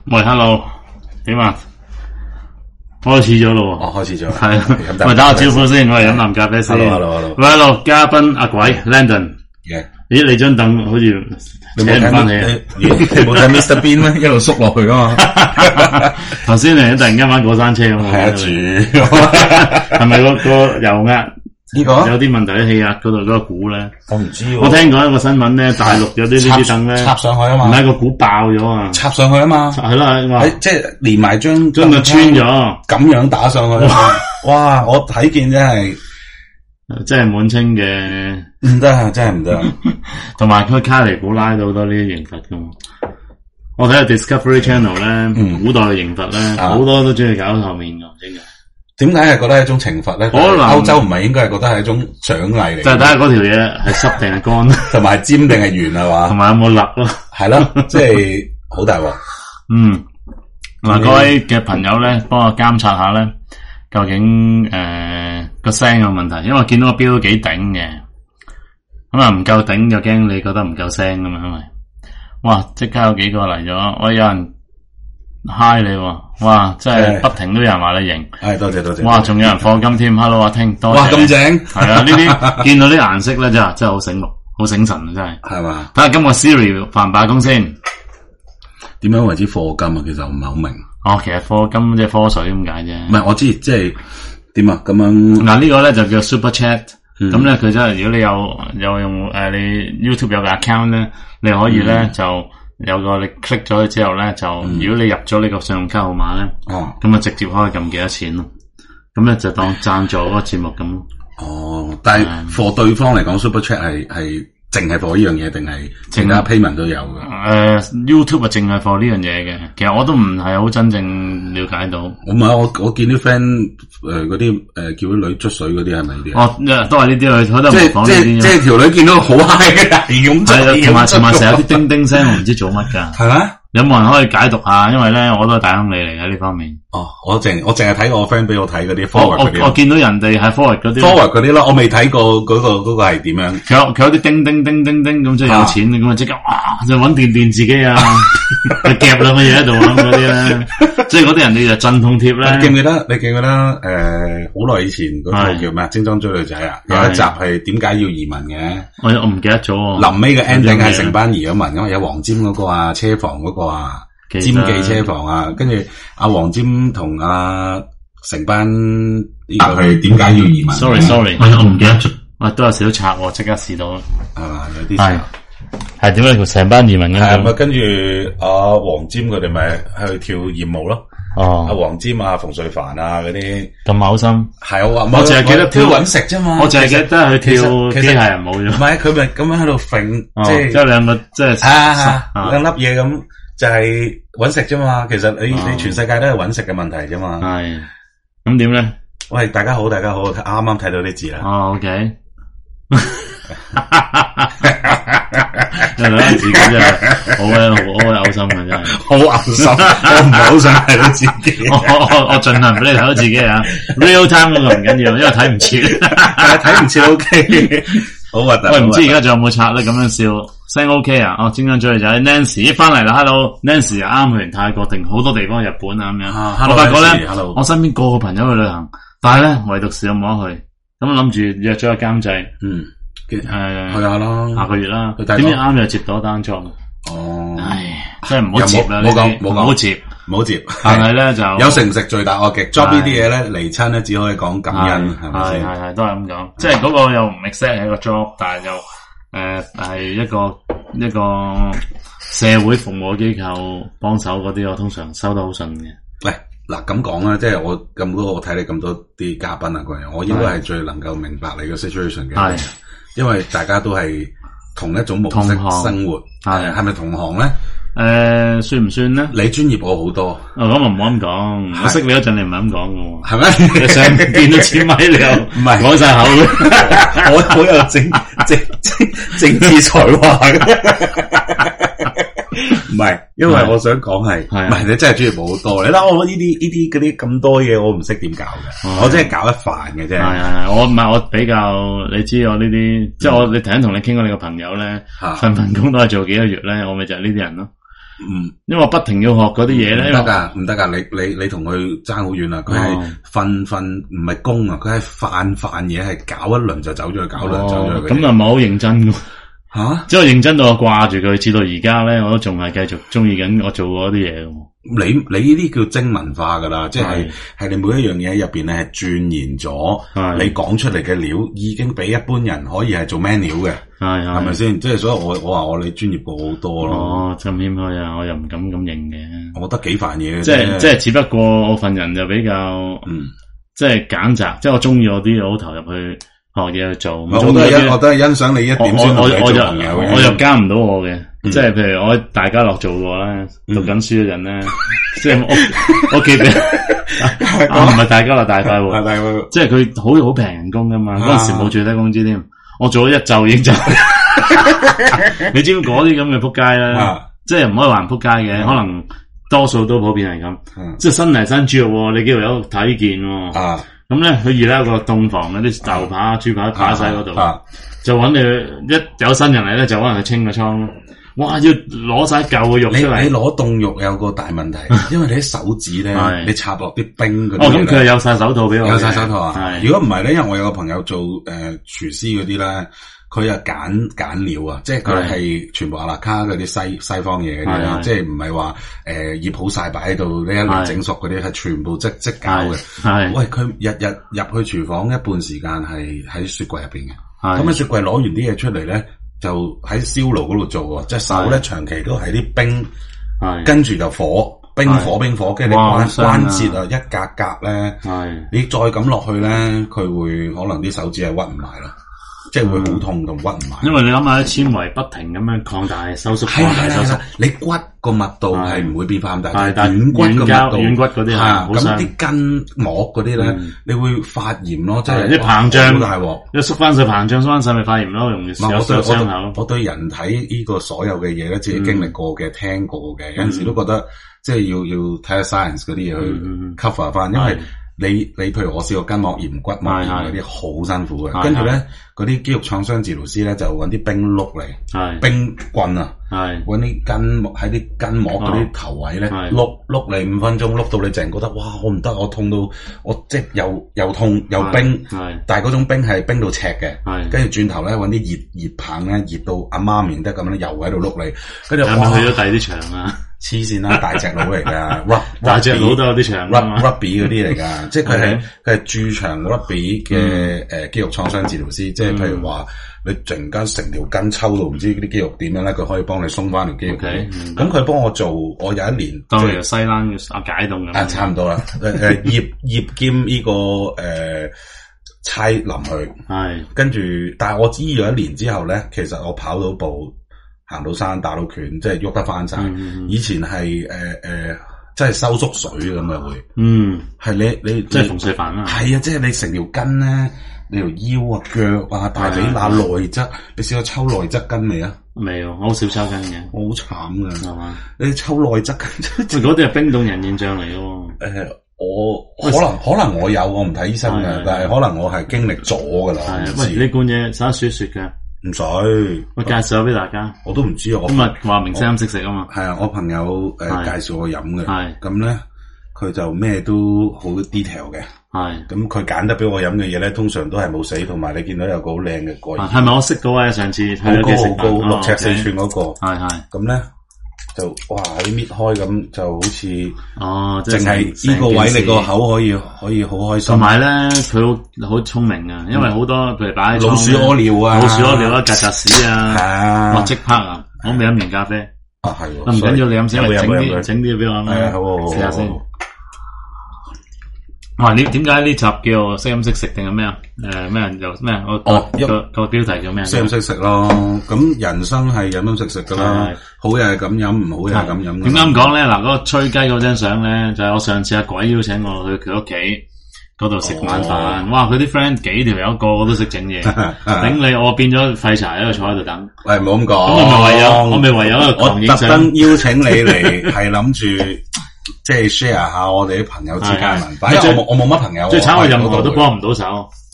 喂 ，hello， 點啊？開始咗咯喎， 開始咗， 係啊，喂，打個招呼先，我係飲藍咖啡先。 hello， 喂 ，hello， 嘉賓阿鬼 Landon， 咦，你張凳好似扯唔翻起， 你冇睇 Mr Bean 咩？一路縮落去啊嘛。 頭先你突然間玩過山車咁啊？ 係啊，住係咪個油壓？ 呢個有啲問題喺氣壓嗰度嗰個鼓咧， 我唔知喎。 我聽過一個新聞咧，大陸有啲凳咧插上去啊嘛， 唔係個鼓爆咗啊， 插上去啊嘛， 係啦， 即係連埋張就穿咗， 咁樣打上去。哇！我睇見真係滿清嘅， 唔得啊，真係唔得。 同埋佢卡尼古拉到好多呢啲刑罰噶嘛。我睇下 Discovery Channel 咧，古代嘅刑罰咧，好多都中意搞後面噶，真係。 點解係覺得係一種懲罰咧？可能歐洲唔係應該係覺得係一種獎勵嚟？ 就係睇下嗰條嘢係濕定係乾， 同埋尖定係圓係嘛？ 同埋有冇勒咯？ 係咯，即係好大鑊。 嗱，各位嘅朋友咧，幫我監察下咧，究竟個聲有問題，因為我見到個標都幾頂嘅，咁啊唔夠頂就驚你覺得唔夠聲噶嘛，因為哇即刻有幾個嚟咗，我有人。嗨你喎，哇！真係不停都有人話你型， 係多謝。 哇！仲有人課金添 ，hello 阿聽，多謝。 哇，咁正， 係啊！呢啲見到啲顏色咧，真係好醒目，好醒神啊！真係。 係嘛？ 睇下今個 Siri 罷唔罷工先。 點樣為之課金啊？其實我唔係好明。 哦，其實課金即係科水咁解啫。 唔係，我知即係點啊？咁樣嗱，呢個咧就叫 Super Chat，咁咧佢真係如果你有用你 YouTube 有個 account 咧，你可以咧就。有個你 click 咗之後咧，就如果你入咗呢個信用卡號碼咧，咁啊直接可以撳幾多錢咯。咁咧就當贊助嗰個節目咁。哦， 但係 for 對方嚟講 Super Chat 係淨係 for 呢樣嘢，定係其他 payment 都有嘅 ？YouTube 啊，淨係 for 呢樣嘢嘅。其實我都唔係好真正了解到。 唔係我見啲 friend 嗰啲叫啲女捽水嗰啲係咪呢啲？ 哦，都係呢啲佢都模仿呢啲。 即係條女見到好 high 嘅人咁捽， 同埋成日啲叮叮聲，我唔知做乜㗎。 係咩？有冇人可以解讀下？因為咧，我都係大亨利嚟嘅呢方面。 哦，我淨係睇我 friend 俾我睇嗰啲 forward 嗰啲。 我見到人哋係 forward 嗰啲。 forward 嗰啲咯，我未睇過嗰個係點樣。 佢有啲叮叮叮叮叮咁，即係有錢咁啊！即刻哇，就搵電自己啊，夾兩個嘢喺度咁嗰啲咧。即係嗰啲人哋就鎮痛貼咧。 你記唔記得？好耐以前嗰套叫咩？精裝追女仔啊，有一集係點解要移民嘅？ 我唔記得咗。 臨尾嘅 ending 係成班移咗民噶嘛，有黃霑嗰個啊，車房嗰個啊。尖記車房啊，跟住阿黃霑同阿成班呢個係點解要移民 ？Sorry， 我唔記得咗。都有少少賊喎，即刻試到。 係嘛，有啲係點解成班移民嘅？ 係咪跟住阿黃霑佢哋咪去跳艷舞咯？哦，阿黃霑啊、馮淬帆啊嗰啲咁嘔心。係我淨係記得跳搵食啫嘛。 我淨係記得去跳機械人舞啫。 唔係，佢咪咁樣喺度揈， 即係兩個即係兩粒嘢咁。就係搵食啫嘛，其實你全世界都係搵食嘅問題啫嘛。 係，咁點咧？ 喂，大家好，啱啱睇到啲字啦。 哦 ，OK。睇自己真係好嘔心嘅真係， 好嘔心。我唔係好想睇到自己。 我盡量俾你睇到自己啊。Real time 嗰個唔緊要，因為睇唔切。 睇唔切 OK。好核突。 喂，唔知而家仲有冇賊咧？咁樣笑聲 OK 啊？哦，精裝追女仔 Nancy 翻嚟啦 ，Hello，Nancy 啱去完泰國定好多地方，日本啊咁樣。我發覺咧，我身邊個個朋友去旅行，但係咧唯獨是我冇得去。咁諗住約咗個監製， 去下咯， 下個月啦。點知啱又接到單 job。哦，唉，真係唔好接啦，唔好接。但係咧就有食唔食罪大惡極 job 呢啲嘢咧嚟親咧，只可以講感恩，係咪先？ 係都係咁講。即係嗰個又唔 exact 係一個 job，但係又係一個社會服務機構幫手嗰啲，我通常收得好順嘅。 喂，嗱咁講啦，即係我睇你咁多啲嘉賓啊，嗰樣，我應該係最能夠明白你嘅 situation 嘅。係，因為大家都係同一種模式生活，係咪同行咧？ 算唔算咧？ 你專業我好多， 咁啊唔好咁講。我識你嗰陣，你唔係咁講嘅， 係咩？ 你上見到千米，你又唔係講晒口嘅， 我好有政治才華嘅。唔係，因為我想講係，唔係你真係專業好多。你睇我呢啲嗰啲咁多嘢，我唔識點搞嘅，我真係搞得煩嘅啫。 係，我唔係我比較，你知我呢啲，即係你頭先同你傾過你個朋友咧，份工都係做幾個月咧，我咪就係呢啲人咯。 因為我不停要學嗰啲嘢咧。 唔得噶，你同佢爭好遠啦。佢係瞓唔係工啊，佢係飯嘢，係搞一輪就走咗去，搞一輪走咗去。 咁又唔係好認真噶。 吓， 即係認真到我掛住佢，至到而家咧，我都仲係繼續中意緊我做嗰啲嘢。 你呢啲叫精文化噶啦，即係你每一樣嘢入邊咧係鑽研咗，你講出嚟嘅料已經比一般人可以係做咩料嘅，係咪先？即係所以我話我哋專業過好多咯。 哦，咁謙虛啊，我又唔敢咁認嘅。 我覺得幾煩嘢嘅， 即係只不過我份人就比較即係揀擇，即係我中意我啲好投入去學嘢去做。我都係欣賞你一點先同你做朋友嘅。 我又加唔到我嘅。即係譬如我喺大家樂做過啦，讀緊書嗰陣咧，即係我記得唔係大家樂大快活，即係佢好平人工噶嘛，嗰陣時冇最低工資添，我做咗一晝已經就，你知唔知嗰啲咁嘅仆街咧？即係唔可以話仆街嘅，可能多數都普遍係咁，即係新嚟新豬肉，你幾度有睇見喎？咁咧佢而家有個凍房嗰啲豆扒、豬扒擺晒嗰度，就揾你一有新人嚟咧，就可能去清個倉咯。哇！要攞晒舊嘅肉出嚟。你攞凍肉有個大問題，因為你啲手指咧，你插落啲冰嗰啲。哦，咁佢係有晒手套俾我。有晒手套啊！如果唔係咧，因為我有個朋友做廚師嗰啲咧，佢又揀料啊，即係佢係全部阿拉卡嗰啲西方嘢嗰啲啦，即係唔係話醃好晒擺喺度，呢一輪整熟嗰啲係全部即膠嘅。係。喂，佢日入去廚房一半時間係喺雪櫃入邊嘅。係。咁喺雪櫃攞完啲嘢出嚟咧，就喺燒爐嗰度做喎，隻手咧長期都係啲冰，跟住就冰火，跟住你關節啊一格格咧，你再咁落去咧，佢會可能啲手指係屈唔埋咯，即係會好痛同屈唔埋。因為你諗下啲纖維不停咁樣擴大收縮，收縮，你骨個密度係唔會變化咁大，但係軟骨個密度，軟骨嗰啲係咁啲筋膜嗰啲咧，你會發炎咯，即係啲膨脹，好大鑊，一縮翻晒膨脹，縮翻晒咪發炎咯，容易有傷口。我對人體呢個所有嘅嘢咧，自己經歷過嘅、聽過嘅，有陣時都覺得即係要睇下 science 嗰啲嘢去 cover 翻，因為你譬如我試過筋膜炎、骨膜炎嗰啲好辛苦嘅，跟住咧嗰啲肌肉創傷治療師咧就揾啲冰碌嚟，冰棍啊，揾啲筋膜喺啲筋膜嗰啲頭位咧碌你5分鐘，碌到你淨覺得哇我唔得，我痛到我即係又痛又冰，但係嗰種冰係冰到赤嘅，跟住轉頭咧揾啲熱棒咧熱到阿媽唔認得咁樣又喺度碌你，跟住哇去咗第二啲場啊！黐線啦，大隻佬嚟噶，大隻佬都有啲長，rugby 嗰啲嚟噶，即係佢係駐場 rugby 嘅肌肉創傷治療師，即係譬如話你突然間成條筋抽到唔知啲肌肉點樣咧，佢可以幫你鬆翻條肌肉。咁佢幫我做，我有一年當你由西冷解凍咁。差唔多啦，葉兼呢個差淋去，跟住，但係我醫咗一年之後咧，其實我跑到步。行到山打到拳，即係喐得翻晒。以前係即係收縮水咁嘅會。係你即係馮淬帆啦。係啊，即係你成條筋咧，你條腰啊、腳啊、大髀罅內側，你試過抽內側筋未啊？未啊，我好少抽筋嘅。我好慘噶，係嘛？你抽內側筋，嗰啲係冰凍人現象嚟嘅喎。我可能我有，我唔睇醫生嘅，但係可能我係經歷咗噶啦。喂，呢罐嘢使得雪嘅。唔使，我介紹俾大家。我都唔知啊。咁啊，話明聲識食啊嘛。係啊，我朋友介紹我飲嘅。係咁咧，佢就咩都好 detail 嘅。係咁，佢揀得俾我飲嘅嘢咧，通常都係冇死，同埋你見到有個好靚嘅蓋。係咪我識嗰位上次好高6尺4寸嗰個？係咁咧就哇，你搣開咁就好似淨係呢個位你個口可以好開心。同埋咧，佢好聰明啊，因為好多譬如擺喺老鼠屙尿啊、曱甴屎啊，哇即刻啊！我未飲完咖啡啊，係唔緊要，你飲先，整啲俾我啦，試下先。哇！你點解呢集叫識飲識食定係咩啊？咩人又咩？個標題叫咩？識飲識食咯。咁人生係飲飲食食噶啦，好嘢係咁飲，唔好嘢係咁飲。點解咁講咧？嗱，嗰個吹雞嗰張相咧，就係我上次阿鬼邀請我去佢屋企嗰度食晚飯。哇！佢啲 friend 幾條友個個都識整嘢，頂你我變咗廢柴喺度坐喺度等。喂，唔好咁講。咁我咪唯有一個狂影相。我特登邀請你嚟，係諗住。即係 share 下我哋啲朋友之間文化，因為我冇乜朋友，最慘我任何都幫唔到手。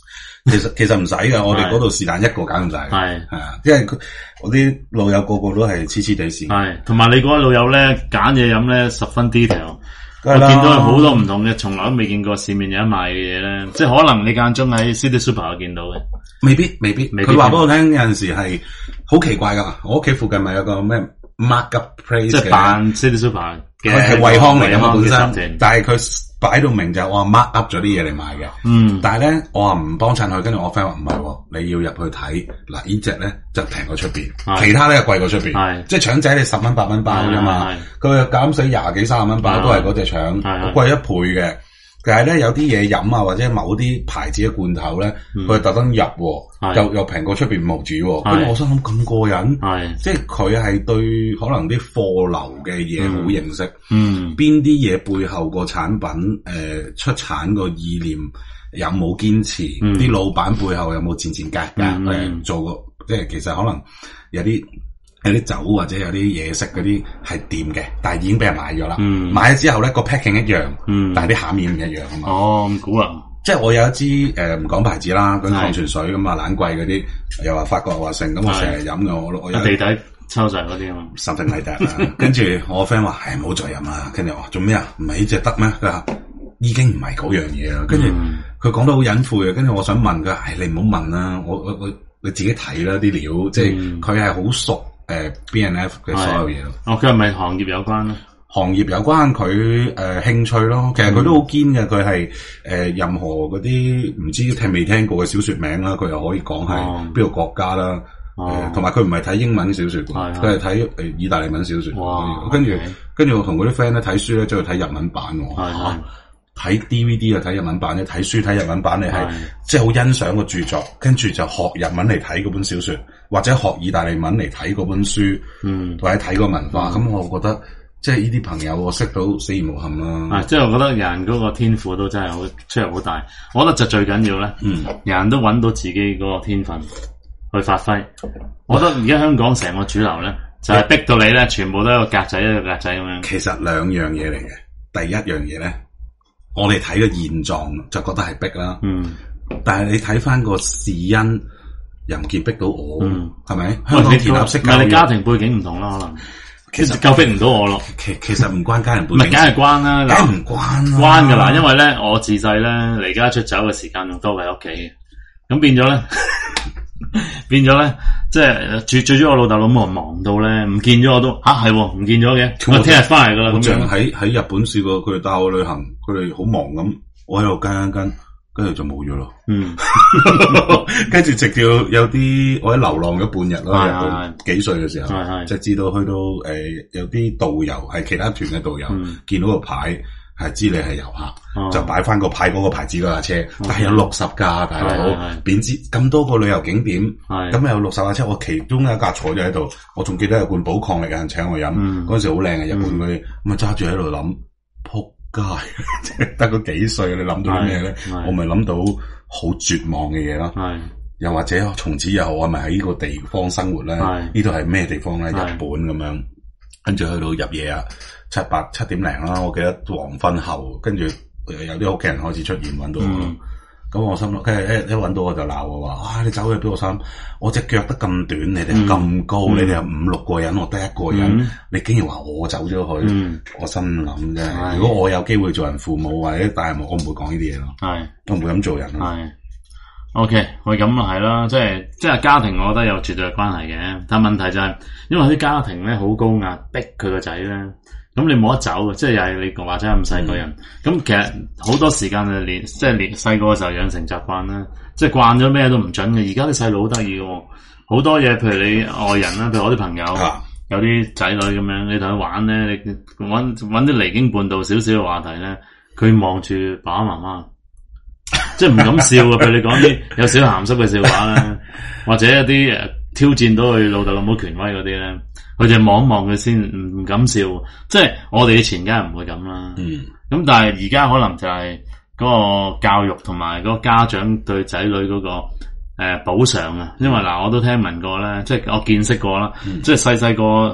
其實唔使㗎，我哋嗰度是但一個搞咁晒。係啊，因為我啲老友個個都係黐黐地線。 係，同埋你嗰位老友咧揀嘢飲咧十分 detail。我見到有好多唔同嘅，從來都未見過市面有得賣嘅嘢咧，即係可能你間中喺 City Super 見到嘅， 未必。佢話俾我聽有陣時係好奇怪噶，我屋企附近咪有個咩 Mark Up Place 嘅，即係扮 City Super 嘅， 佢係惠康嚟噶嘛本身，但係佢擺到明就係我 mark up 咗啲嘢嚟賣嘅。但係咧我話唔幫襯佢，跟住我 friend 話唔係，你要入去睇嗱，呢隻咧就平過出邊，其他咧貴過出邊，即係腸仔你10蚊8蚊包啫嘛，佢又減死20幾30蚊包，都係嗰隻腸，貴1倍嘅。但係咧有啲嘢飲啊，或者某啲牌子嘅罐頭咧，佢特登入，又平過出邊5毫紙，跟住我心諗咁過癮，即係佢係對可能啲貨流嘅嘢好認識，邊啲嘢背後個產品出產個意念有冇堅持，啲老闆背後有冇戰格做過，即係其實可能有啲酒或者有啲嘢食嗰啲係掂嘅，但係已經俾人買咗啦。買咗之後咧個 packing 一樣，但係啲餡面唔一樣啊嘛。哦，咁估啊！即係我有一支唔講牌子啦，嗰啲礦泉水咁啊，懶貴嗰啲，又話法國又話成，咁我成日飲嘅，我有地底抽晒嗰啲啊嘛，something like that。跟住我個 friend 話：唔好再飲啦。跟住我話做咩啊？唔係呢隻得咩？佢話已經唔係嗰樣嘢啦。跟住佢講得好隱晦啊。跟住我想問佢：你唔好問啦，你自己睇啦啲料，即係佢係好熟。B&F 嘅所有嘢咯。佢係咪行業有關咧？行業有關，佢興趣咯。其實佢都好堅嘅，佢係任何嗰啲唔知聽未聽過嘅小說名啦，佢又可以講係邊個國家啦。同埋佢唔係睇英文小說，佢係睇意大利文小說。跟住我同嗰啲 friend 咧睇書咧，就去睇日文版。睇 DVD 啊，睇日文版咧；睇書睇日文版，你係即係好欣賞個著作，跟住就學日文嚟睇嗰本小說，或者學意大利文嚟睇嗰本書，或者睇個文化。咁我覺得即係呢啲朋友我識到死而無憾啦。即係我覺得人嗰個天賦都真係好出入好大。我覺得就最緊要咧，人都揾到自己嗰個天分去發揮。我覺得而家香港成個主流咧，就係逼到你咧，全部都係一個格仔一個格仔咁樣。其實兩樣嘢嚟嘅，第一樣嘢咧。我哋睇個現狀就覺得係逼啦，但係你睇翻個事因又唔見逼到我，係咪？香港填鴨式教育，你家庭背景唔同啦，可能其實夠逼唔到我咯。其實唔關家人背景，唔係梗係關啦，梗係唔關關噶啦。因為咧，我自細咧離家出走嘅時間仲多過喺屋企，咁變咗咧，即係最主要我老豆老母忙到咧，唔見咗我都係唔見咗嘅。我聽日翻嚟噶啦。咁樣喺日本試過，佢哋帶我旅行，佢哋好忙咁，我喺度跟住就冇咗咯。跟住直到有啲我喺流浪咗半日咯，日本幾歲嘅時候，直至到去到有啲導遊係其他團嘅導遊，見到個牌。係知你係遊客，就擺翻個牌嗰個牌子嗰架車，但係有60架大佬，點知咁多個旅遊景點，咁有60架車，我其中有一架坐咗喺度，我仲記得有罐寶礦力有人請我飲，嗰陣時好靚嘅日本嗰啲，咁啊揸住喺度諗，撲街，得個幾歲，你諗到啲咩咧？我咪諗到好絕望嘅嘢咯，又或者從此以後我咪喺呢個地方生活咧？呢度係咩地方咧？日本咁樣，跟住去到入夜啊！7點零啦，我記得黃昏後，跟住有啲屋企人開始出現揾到我咯。咁我心諗，跟住一揾到我就鬧我話：你走去俾我衫，我隻腳得咁短，你哋咁高，你哋有5、6個人，我得1個人，你竟然話我走咗去，我心諗啫。如果我有機會做人父母或者大人，我唔會講呢啲嘢咯。我唔會咁做人咯。OK， 喂，咁啊係啦，即係家庭，我覺得有絕對嘅關係嘅。但係問題就係，因為啲家庭咧好高壓，逼佢個仔咧。咁你冇得走嘅，即係又係你或者咁細個人。咁其實好多時間就連細個嘅時候養成習慣啦，即係慣咗咩都唔準嘅。而家啲細路好得意嘅，好多嘢，譬如你外人啦，譬如我啲朋友，有啲仔女咁樣，你同佢玩咧，你搵啲離經叛道少少嘅話題咧，佢望住爸爸媽媽，即係唔敢笑嘅。譬如你講啲有少少鹹濕嘅笑話啦，或者一啲挑戰到佢老豆老母權威嗰啲咧。佢哋望一望佢先，唔敢笑。即係我哋以前梗係唔會咁啦。咁但係而家可能就係嗰個教育同埋嗰個家長對仔女嗰個補償啊。因為嗱，我都聽聞過咧，即係我見識過啦。即係細個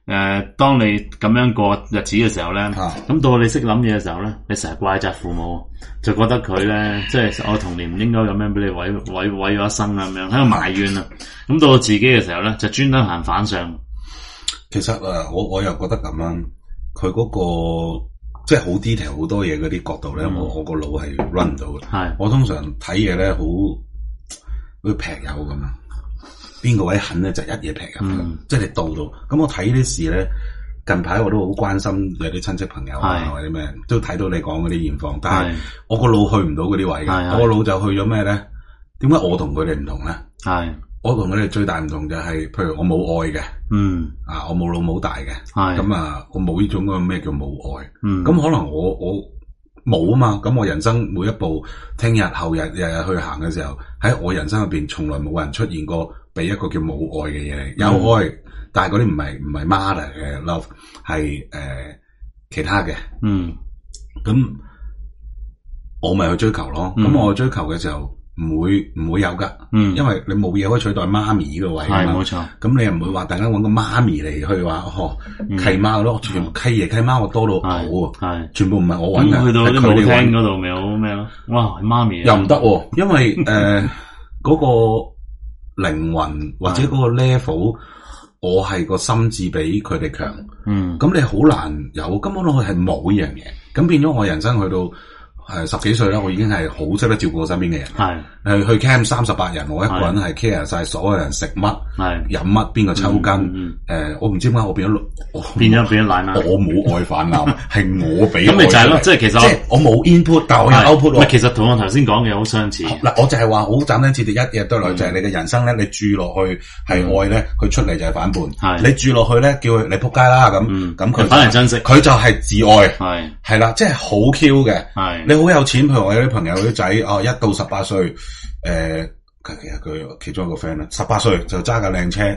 當你咁樣過日子嘅時候咧，咁到你識諗嘢嘅時候咧，你成日怪責父母，就覺得佢咧，即係我童年唔應該咁樣俾你毀咗一生啊，咁樣喺度埋怨啊。咁到自己嘅時候咧，就專登行反上。 其實我又覺得咁樣，佢嗰個即係好 detail 好多嘢嗰啲角度咧，我個腦係 run 唔到嘅。係，我通常睇嘢咧好似劈友咁啊。邊個位狠咧就一嘢劈入去，即係你到。咁我睇呢啲事咧，近排我都好關心有啲親戚朋友啊或者咩，都睇到你講嗰啲現況，但係我個腦去唔到嗰啲位嘅，我個腦就去咗咩咧？點解我同佢哋唔同咧？係我同佢哋最大唔同就係，譬如我冇愛嘅，我冇老母大嘅，咁啊，我冇呢種咁咩叫冇愛，咁可能我冇啊嘛，咁我人生每一步，聽日後日日日去行嘅時候，喺我人生入邊從來冇人出現過俾一個叫冇愛嘅嘢，有愛，但係嗰啲唔係 mother 嘅 love， 係其他嘅，咁我咪去追求咯，咁我去追求嘅時候唔會有噶，因為你冇嘢可以取代媽咪呢個位啊嘛，冇錯，咁你又唔會話突然間揾個媽咪嚟去話契媽咯，全部契爺契媽我多到嘔啊，全部唔係我揾嘅， 去到啲舞廳嗰度咪好咩咯？哇，媽咪又唔得，因為嗰個靈魂或者嗰個 level，我係個心智比佢哋強，咁你好難有，根本我係冇呢樣嘢，咁變咗我人生去到10幾歲啦，我已經係好識得照顧我身邊嘅人，去 camp 38人，我一個人係 care 晒所有人食乜、飲乜、邊個抽筋，我唔知點解我變咗奶媽，我冇愛泛濫，係我俾咁咪就係咯，即係其實我冇 input，但我有 output。 唔係，其實同我頭先講嘅好相似。 嗱，我就係話好簡單，徹底一日對來就係你嘅人生咧，你住落去係愛咧，佢出嚟就係反叛。你住落去咧，叫佢你仆街啦咁佢反而珍惜， 佢就係自愛，係啦，即係好 Q 嘅。你好有錢，譬如我有啲朋友啲仔1到18歲，其實佢其中一個 friend 咧，18歲就揸架靚車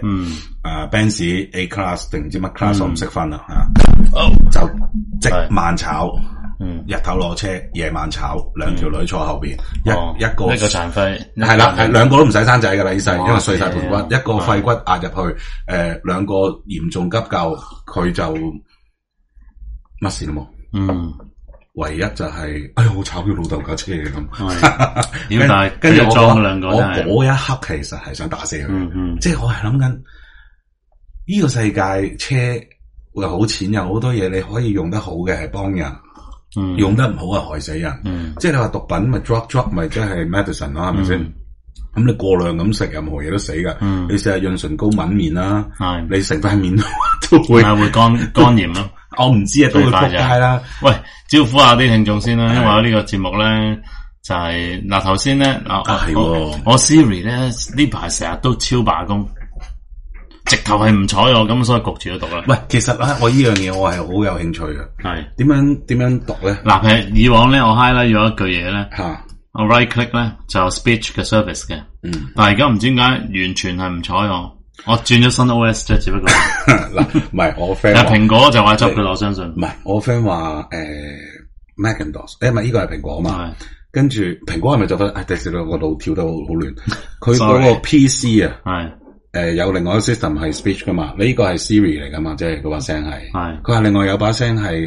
，Benz A class 定唔知乜 class，我唔識分啦就即慢炒，日頭攞車，夜晚炒，2條女坐後邊，一個殘廢， 係啦，係2個都唔使生仔噶啦，呢世，因為碎晒盤骨，一個肺骨壓入去，2個嚴重急救，佢就乜事都冇，唯一就係，哎呀，我炒咗老豆架車咁，跟住我嗰一刻其實係想打死佢，即係我係諗緊呢個世界車又好，錢又好多嘢，你可以用得好嘅係幫人，用得唔好係害死人，即係你話毒品咪 drug 咪即係 medicine 啦，係咪先？咁你過量咁食任何嘢都死噶，你試下潤唇膏抿面啦，你成塊面都會肝炎咯。 我唔知啊，都會仆街啦。 喂，招呼下啲聽眾先啦，因為我呢個節目咧就係嗱頭先咧我 Siri 咧呢排成日都超罷工，直頭係唔睬我，咁所以焗住咗讀啦。 喂，其實我呢樣嘢我係好有興趣嘅。係點樣讀咧？ 嗱，譬如以往咧我 highlight 咗一句嘢咧，我 right click 咧就 speech 嘅 service 嘅，但係而家唔知點解完全係唔睬我轉咗新 OS 啫，只不過嗱，唔係我 friend， 但係蘋果就話執佢，我相信唔係我 friend 話Macintosh，咪呢個係蘋果嘛？跟住蘋果係咪就分？第四個腦跳得好亂，佢嗰個 PC 啊，有另外一個 system 係 speech 噶嘛？你呢個係 Siri 嚟噶嘛？即係嗰把聲係，佢話另外有把聲係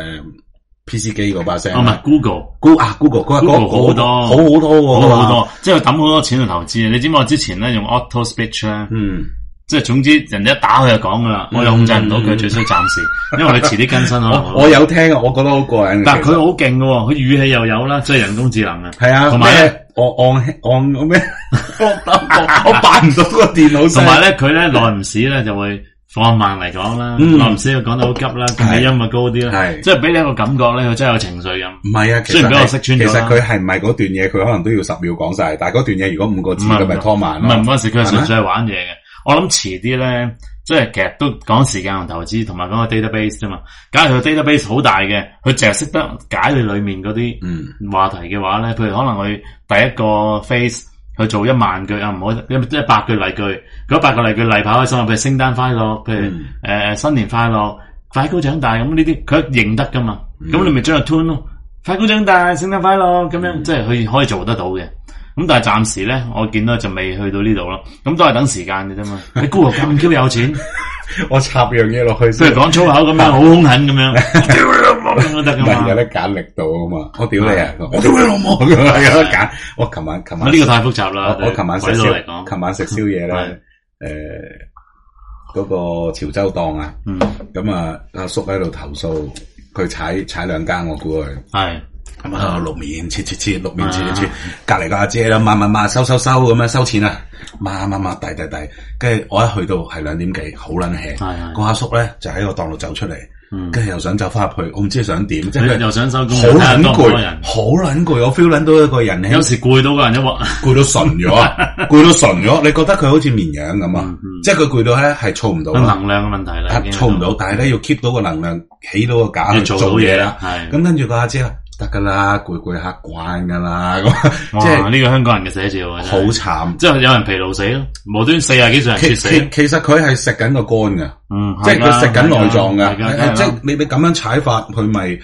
PC 機嗰把聲， 唔係 Google， 佢話嗰個好多，好多， 即係抌好多錢去投資。你知唔知我之前咧用 Auto Speech 咧，即係總之人哋一打佢就講噶啦，我又控制唔到佢，最衰暫時，因為佢遲啲更新咯。 我有聽啊，我覺得好過癮。 但係佢好勁噶，佢語氣又有啦，即係人工智能啊。 係啊，同埋咧，我按咩？我扮唔到個電腦聲。 同埋咧，佢咧耐唔時咧就會放慢嚟講啦，耐唔時佢講得好急啦，氣音咪高啲啦，即係俾你一個感覺咧，佢真係有情緒咁。唔係啊， 雖然俾我識穿咗， 其實佢係唔係嗰段嘢，佢可能都要10秒講晒，但係嗰段嘢如果5個字，佢咪拖慢咯。 唔係嗰時佢係純粹係玩嘢嘅。我諗遲啲咧，即係其實都講時間同投資，同埋講個 database 啫嘛。假如佢 database 好大嘅，佢淨係識得解你裏面嗰啲話題嘅話咧，譬如可能佢第一個 phase 去做1萬句啊，唔好100句例句，嗰100個例句例跑開心，譬如聖誕快樂，譬如新年快樂，快高長大咁呢啲，佢認得噶嘛。咁你咪將個 tune 咯，快高長大，聖誕快樂咁樣，即係佢可以做得到嘅。咁但係暫時咧，我見到就未去到呢度咯。咁都係等時間嘅啫嘛。你 Google 咁 Q 有錢， 我插樣嘢落去即係講粗口咁樣，好兇狠咁樣，屌你老母咁都得噶嘛？ 唔係有得揀力度啊嘛！我屌你啊！我屌你老母咁樣有得揀。我琴晚呢個太複雜啦。 我琴晚食宵夜咧，嗰個潮州檔啊，咁啊阿叔喺度投訴，佢踩兩間，我估佢係。咁啊，淥麵切，淥麵切，隔籬個阿姐啦，抹收咁樣收錢啊，抹，遞，跟住我一去到係2點幾，好撚 hea，個阿叔咧就喺個檔度走出嚟，跟住又想走翻入去，我唔知佢想點，即係又想收工， 好撚攰，我 feel 撚到一個人， 有時攰到個人攰到純咗，你覺得佢好似綿羊咁啊？即係佢攰到咧係燥唔到， 能量嘅問題啦， 燥唔到，但係咧要 keep 到個能量，起到個架去做嘢啦，咁跟住個阿姐。得噶啦，攰下慣噶啦，咁即係呢個香港人嘅寫照啊， 好慘， 即係有人疲勞死咯，無端40幾歲人猝死。 其實佢係食緊個肝噶，即係佢食緊內臟噶，即係你咁樣踩法，佢咪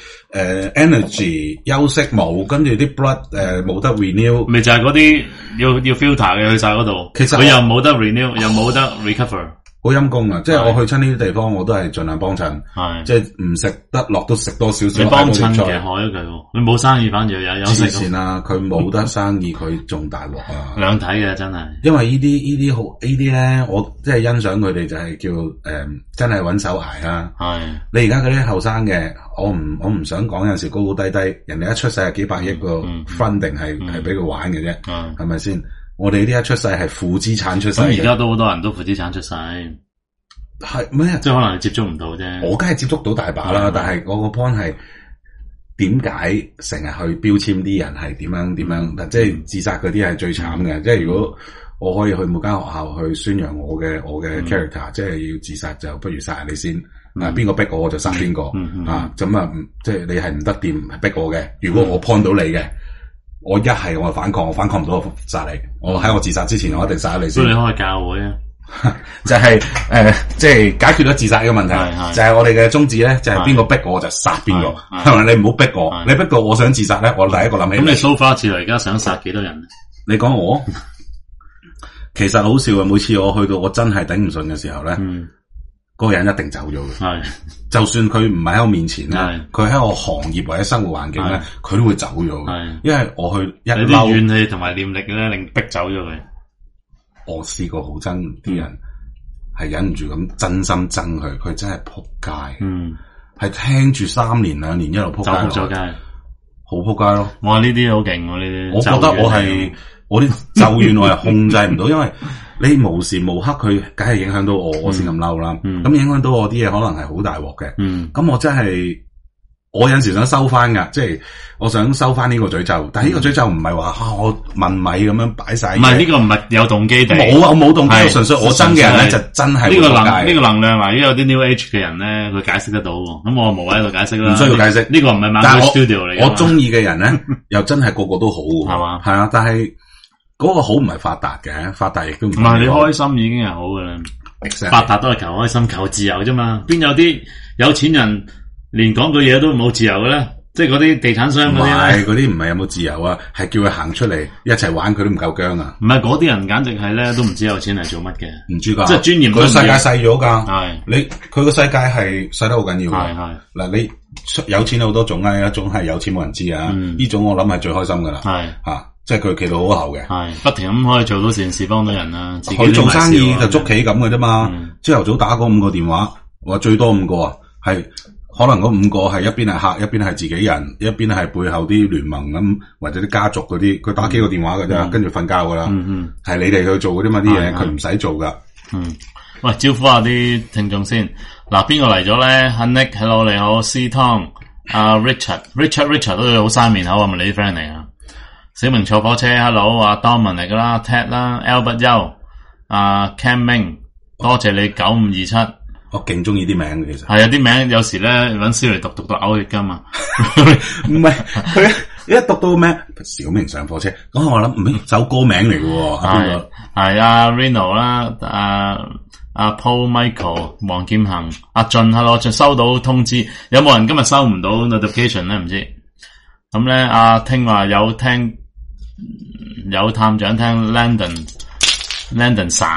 energy 休息冇，跟住啲 blood 冇得 renew， 咪就係嗰啲要 filter 嘅去晒嗰度，其實佢又冇得 renew，又冇得 recover。 好陰功啊！即係我去親呢啲地方，我都係盡量幫襯，即係唔食得落都食多少少。 你幫襯其實害咗佢，你冇生意反而有食。 黐線啊！佢冇得生意，佢仲大鑊啊！ 兩睇嘅真係。因為呢啲咧，我即係欣賞佢哋就係叫真係揾手捱啊！係你而家嗰啲後生嘅，我唔想講有陣時高高低低，人哋一出世係幾百億個 funding 係俾佢玩嘅啫，係咪先？我哋呢啲一出世係負資產出世， 咁而家都好多人都負資產出世， 係咩？ 即係可能你接觸唔到啫。 我梗係接觸到大把啦，但係我個 point 係點解成日去標籤啲人係點樣？即係自殺嗰啲係最慘嘅。即係如果我可以去每間學校去宣揚我嘅 character，即係要自殺就不如殺你先。邊個逼我就殺邊個啊？咁啊，即係你係唔得掂，係逼我嘅。如果我 point 到你嘅。我一係我反抗，我反抗唔到我殺你。我喺我自殺之前，我一定殺咗你先。 所以你開教會啊， 就係即係解決咗自殺呢個問題。就係我哋嘅宗旨咧，就係邊個逼我就殺邊個。係咪？你唔好逼我，你逼到我想自殺咧，我第一個諗起。 咁你 so far 至嚟而家想殺幾多人？ 你講我，其實好笑啊！每次我去到我真係頂唔順嘅時候咧。嗰個人一定走咗嘅，係就算佢唔係喺我面前咧，佢喺我行業或者生活環境咧，佢都會走咗嘅。因為我去一嬲怨氣同埋念力咧，令逼走咗佢。 我試過好憎啲人，係忍唔住咁真心憎佢，佢真係撲街。係聽住3年2年一路撲街， 就撲咗街， 好撲街咯。 哇！呢啲好勁喎，呢啲。 我覺得我啲咒怨我係控制唔到，因為。你無時無刻佢梗係影響到我先咁嬲啦。咁影響到我啲嘢可能係好大鑊嘅。咁我真係我有陣時想收翻噶，即係我想收翻呢個詛咒。但係呢個詛咒唔係話我問米咁樣擺晒。唔係呢個唔係有動機地。 冇啊，我冇動機，純粹我憎嘅人咧就真係呢個能量啊！如果有啲 New Age 嘅人咧，佢解釋得到，咁我無謂喺度解釋啦。 唔需要解釋。 呢個唔係 Mango Studio 嚟。 我中意嘅人咧，又真係個個都好嘅，係嘛？係啊，但係。嗰個好唔係發達嘅，發達亦都唔係你開心已經係好嘅啦。發達都係求開心、求自由啫嘛。邊有啲有錢人連講句嘢都冇自由嘅咧？即係嗰啲地產商嗰啲咧， 嗰啲唔係有冇自由啊？係叫佢行出嚟一齊玩，佢都唔夠薑啊！ 唔係嗰啲人，簡直係咧都唔知有錢係做乜嘅， 唔知㗎。 即係尊嚴。 佢世界細咗㗎，係佢個世界係細得好緊要嘅。係嗱，你有錢好多種啊，一種係有錢冇人知啊。呢種我諗係最開心㗎啦。係嚇。即係佢企到好後嘅， 係不停咁可以做到善事幫到人啦。 佢做生意就捉棋咁嘅啫嘛。朝頭早打嗰5個電話，話最多5個啊，係可能嗰5個係一邊係客，一邊係自己人，一邊係背後啲聯盟咁或者啲家族嗰啲，佢打幾個電話㗎啫，跟住瞓覺㗎啦。係你哋去做嗰啲嘛啲嘢，佢唔使做㗎。 喂，招呼下啲聽眾先。嗱，邊個嚟咗咧？阿 Nick，Hello 你好 ，C Tom， 阿 Richard 都好生面口啊，係咪你啲 friend 嚟啊？小明坐火車 ，Hello， 阿 Domin 嚟噶啦 ，Ted 啦 ，Albert 優，阿 Cam Ming， 多謝你9527。 我勁中意啲名嘅，其實係啊，啲名有時咧搵書嚟讀到嘔血噶嘛。 唔係佢一讀到咩？小明上火車，咁我諗唔係首歌名嚟嘅。 係阿 Reno 啦，阿 Paul Michael， 黃劍恒，阿俊 ，Hello， 收到通知，有冇人今日收唔到 notification 咧？唔知咁咧，阿聽話有聽。有探長聽 Landon 省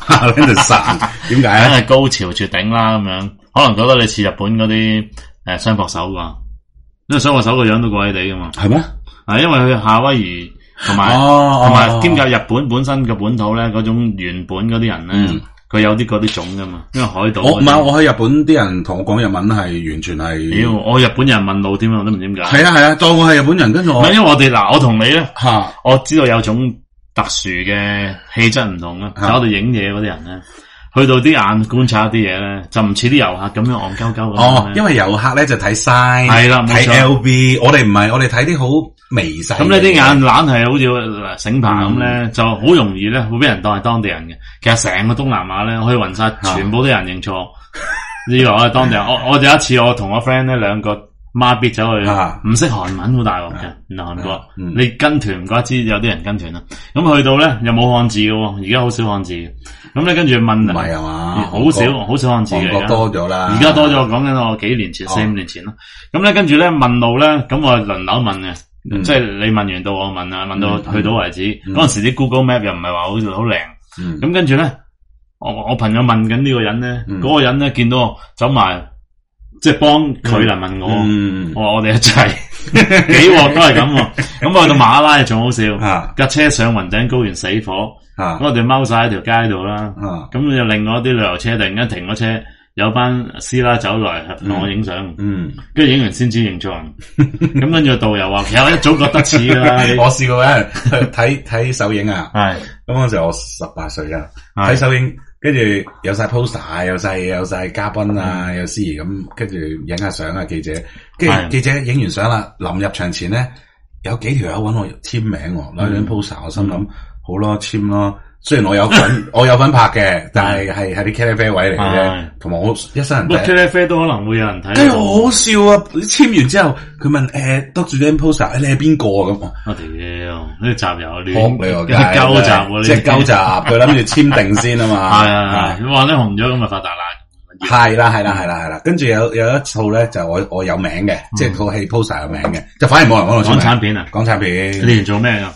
跟住散，點解梗咧？ 係高潮絕頂啦咁樣，可能覺得你似日本嗰啲雙膊手啩，因為雙膊手個樣都怪怪地噶嘛。 係咩？ 因為佢夏威夷同埋兼夾日本本身嘅本土咧，嗰種原本嗰啲人咧，佢有啲嗰啲種噶嘛。因為海島唔係，我去日本啲人同我講日文係完全係。 屌，我日本人問路添啊，我都唔知點解。 係啊，當我係日本人，跟住我。 唔係因為我哋我同你咧，我知道有種特殊嘅氣質唔同啦，就我哋影嘢嗰啲人咧。去到啲眼觀察啲嘢咧，就唔似啲遊客咁樣戇鳩鳩咁。 哦，因為遊客咧就睇 size， 係啦， 睇 LV，我哋唔係，我哋睇啲好微細。 咁你啲眼懶係好似醒爬咁咧，就好容易咧會俾人當係當地人嘅。其實成個東南亞咧，我去勻晒，全部都有人認錯，以為我係當地人。我有一次我同我 friend 咧兩個孖咇走去，唔識韓文好大鑊嘅，原來韓國你跟團唔怪之有啲人跟團啦。咁去到咧又冇漢字嘅，而家好少漢字。咁咧跟住問， 唔係啊嘛， 好少漢字嘅， 韓國多咗啦， 而家多咗。講緊我幾年前4-5年前咯。咁咧跟住咧問路咧，咁我輪流問嘅，即係你問完到我問啊，問到去到為止。嗰陣時啲 Google Map 又唔係話好靚，咁跟住咧，我朋友問緊呢個人咧，嗰個人咧見到我走埋，即係幫佢嚟問我，我話我哋一齊幾鑊都係咁。咁我去到馬拉仲好笑，架車上雲頂高原死火。咁我哋踎晒喺條街度啦，咁就另外一啲旅遊車突然間停咗車，有班師奶走來同我影相，跟住影完先知認錯人，咁跟住導遊話其實我一早覺得似㗎啦。 我試過咧睇首映啊，咁嗰時我18歲啊，睇首映，跟住有晒 poster，有晒嘉賓啊，有司儀咁，跟住影下相啊，記者，跟住記者影完相啦，臨入場前咧有幾條友搵我簽名，攞張 poster，我心諗。好咯，簽咯。雖然我有份拍嘅，但係係啲茄喱啡位嚟嘅，同埋我一生人。 不過茄喱啡都可能會有人睇。 跟住好笑啊！簽完之後，佢問督住張 poster，你係邊個咁？ 我屌，呢集有亂， 你鳩集， 即係鳩集，佢諗住簽定先啊嘛。 係，哇！你紅咗咁咪發達啦。 係啦。跟住有一套咧，就我有名嘅，即係套戲 poster 有名嘅，就反而冇人揾我簽名。 港產片啊？ 港產片。 你以前做咩噶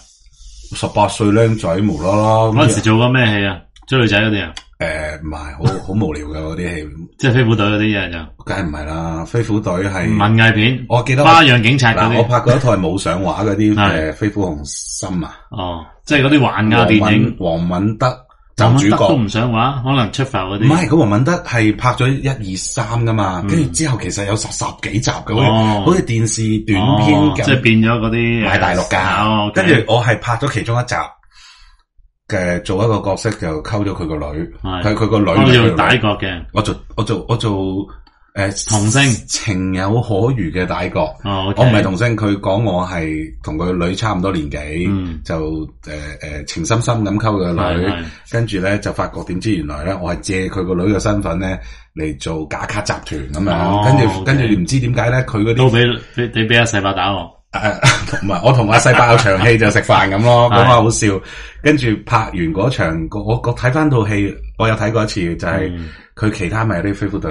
？18歲僆仔無啦啦。 嗰陣時做過咩戲啊？追女仔嗰啲啊？ 唔係，好無聊嘅嗰啲戲。 即係飛虎隊嗰啲嘢就。 梗係唔係啦，飛虎隊係文藝片。 我記得花樣警察嗰啲。 我拍過一套冇上畫嗰啲飛虎雄心啊。 哦，即係嗰啲玩家電影。 黃敏德就主角都唔上畫，可能出埠嗰啲。 唔係，黃敏德係拍咗1、2、3噶嘛，跟住之後其實有十幾集嘅，好似電視短片咁。 即係變咗嗰啲買大陸㗎。跟住我係拍咗其中一集嘅，做一個角色就溝咗佢個女，係佢個女。 我要歹角嘅。 我做童星情有可原嘅歹角。我唔係童星，佢講我係同佢女差唔多年紀，就情深深咁溝佢個女，跟住咧就發覺點知原來咧我係借佢個女嘅身份咧嚟做假卡集團咁樣，跟住你唔知點解咧佢嗰啲都俾阿細伯打我。 唔係，我同阿細伯有場戲就食飯咁咯，咁啊好笑。跟住拍完嗰場，我睇翻套戲，我有睇過一次，就係佢其他咪有啲飛虎隊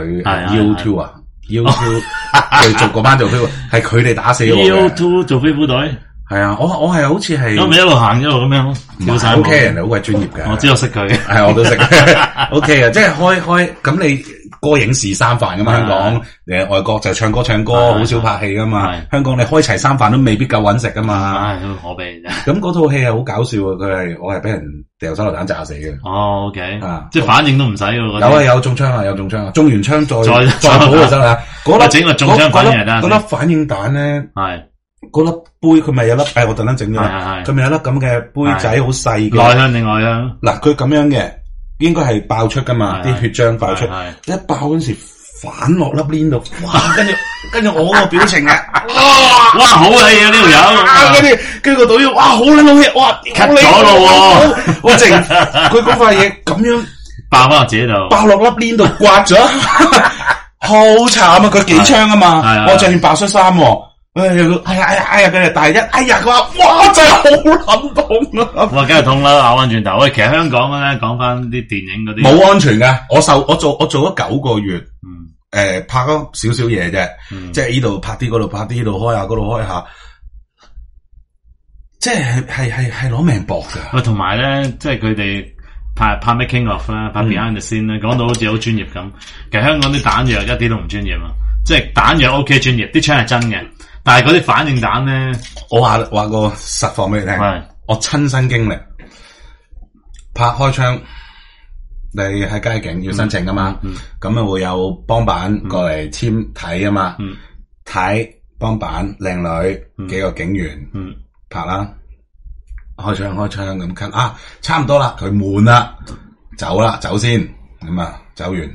U2 啊 ，U2 佢做嗰班做飛虎，係佢哋打死我嘅。 U2 做飛虎隊， 係啊，我係好似係。 咁咪一路行一路咁樣，跳晒。 OK，人哋好鬼專業嘅。 我知我識佢， 係我都識。OK 啊，即係開咁你。歌影視三飯噶嘛，香港外國就唱歌，好少拍戲噶嘛。香港你開齊三飯都未必夠揾食噶嘛。 唉，可悲啫。 咁嗰套戲係好搞笑啊！我係俾人掉手榴彈炸死嘅。 哦 ，OK，即係反應都唔使喎。 有啊，有中槍啊，有中槍啊，中完槍再補就得啦。嗰粒整個中槍反應得。 嗰粒反應彈咧，嗰粒杯佢咪有粒？我特登整咗。佢咪有粒咁嘅杯仔，好細嘅。 內向定外向？ 嗱，佢咁樣嘅。應該係爆出噶嘛，啲血漿爆出，一爆嗰時反落粒鏈度，哇！跟住我個表情啊， 哇好氣啊呢條友， 跟住個導演，哇好撚好氣，哇咳咗咯， 我淨佢嗰塊嘢咁樣爆翻落自己度， 爆落粒鏈度刮咗，好慘啊！佢幾槍啊嘛，我着件白恤衫。哎呀，佢哋大一，佢話，哇，真係好撚痛啊！ 哇，梗係痛啦，咬翻轉頭。喂，其實香港咧，講翻啲電影嗰啲， 冇安全噶。我做咗9個月，拍咗少少嘢啫，即係呢度拍啲，嗰度拍啲，呢度開下，嗰度開下，即係攞命搏噶。 喂，同埋咧，即係佢哋拍 making of 啦，拍 behind the scene 啦，講到好似好專業咁。其實香港啲彈藥一啲都唔專業啊，即係彈藥 OK 專業，啲槍係真嘅，但係嗰啲反應彈咧， 我話個實況俾你聽，我親身經歷，拍開槍，你喺街景要申請噶嘛，咁啊會有幫辦過嚟簽睇啊嘛，睇幫辦靚女幾個警員拍啦。開槍咁近啊，差唔多啦，佢悶啦，走先咁啊，走完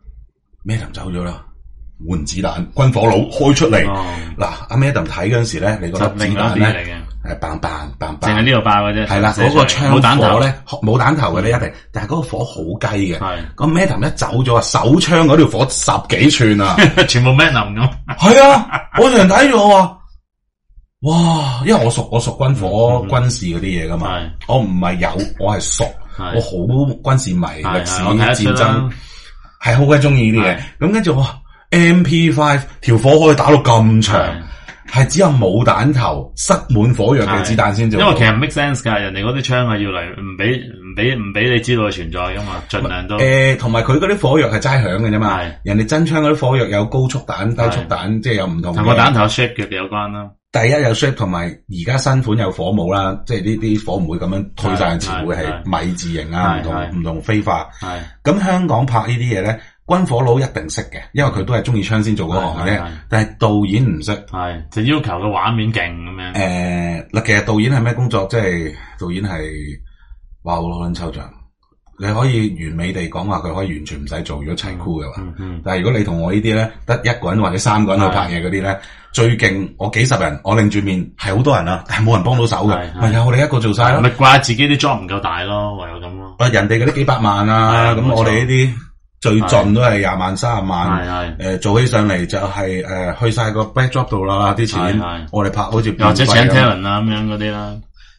Madam 走咗啦，換子彈，軍火佬開出嚟嗱，阿 Madam 睇嗰陣時咧，你個粒子彈咧係嘭，淨係呢度爆嘅啫，係啦，嗰個槍火咧冇彈頭嘅呢一定，但係嗰個火好雞嘅，個 Madam 一走咗啊，手槍嗰條火10幾寸啊， 全部 Madam 咁， 係啊，我成日睇住我話。哇！因為我熟軍火軍事嗰啲嘢噶嘛，我唔係有，我係熟，我好軍事迷，歷史戰爭係好鬼中意呢啲嘢。咁跟住哇 ，MP5 條火可以打到咁長，係只有冇彈頭、塞滿火藥嘅子彈先做。 因為其實 make sense 㗎，人哋嗰啲槍係要嚟唔俾你知道佢存在㗎嘛，盡量都同埋佢嗰啲火藥係齋響嘅啫嘛。人哋真槍嗰啲火藥有高速彈、低速彈，即係有唔同。同個彈頭 shape 嘅有關啦。 第一有 shape 同埋而家新款有火帽啦，即係呢啲火唔會咁樣推晒前，會係米字形啊，唔同飛法。咁香港拍呢啲嘢咧，軍火佬一定識嘅，因為佢都係中意槍先做嗰行嘅啫。但係導演唔識， 就要求個畫面勁咁樣。 嗱，其實導演係咩工作？即係導演係話好撚抽象。你可以完美地講話佢可以完全唔使做，如果齊 cool 嘅話。但係如果你同我呢啲咧，得一個人或者3個人去拍嘢嗰啲咧，最勁我幾十人，我擰住面係好多人啦，但係冇人幫到手嘅，咪有你一個做晒咯。 咪怪自己啲 job 唔夠大咯，唯有咁咯。 人哋嗰啲幾百萬啊，咁我哋呢啲最盡都係20萬、30萬。做起上嚟就係去晒個 backdrop 度啦，啲錢我哋拍好似或者請 talent 啊咁樣嗰啲啦。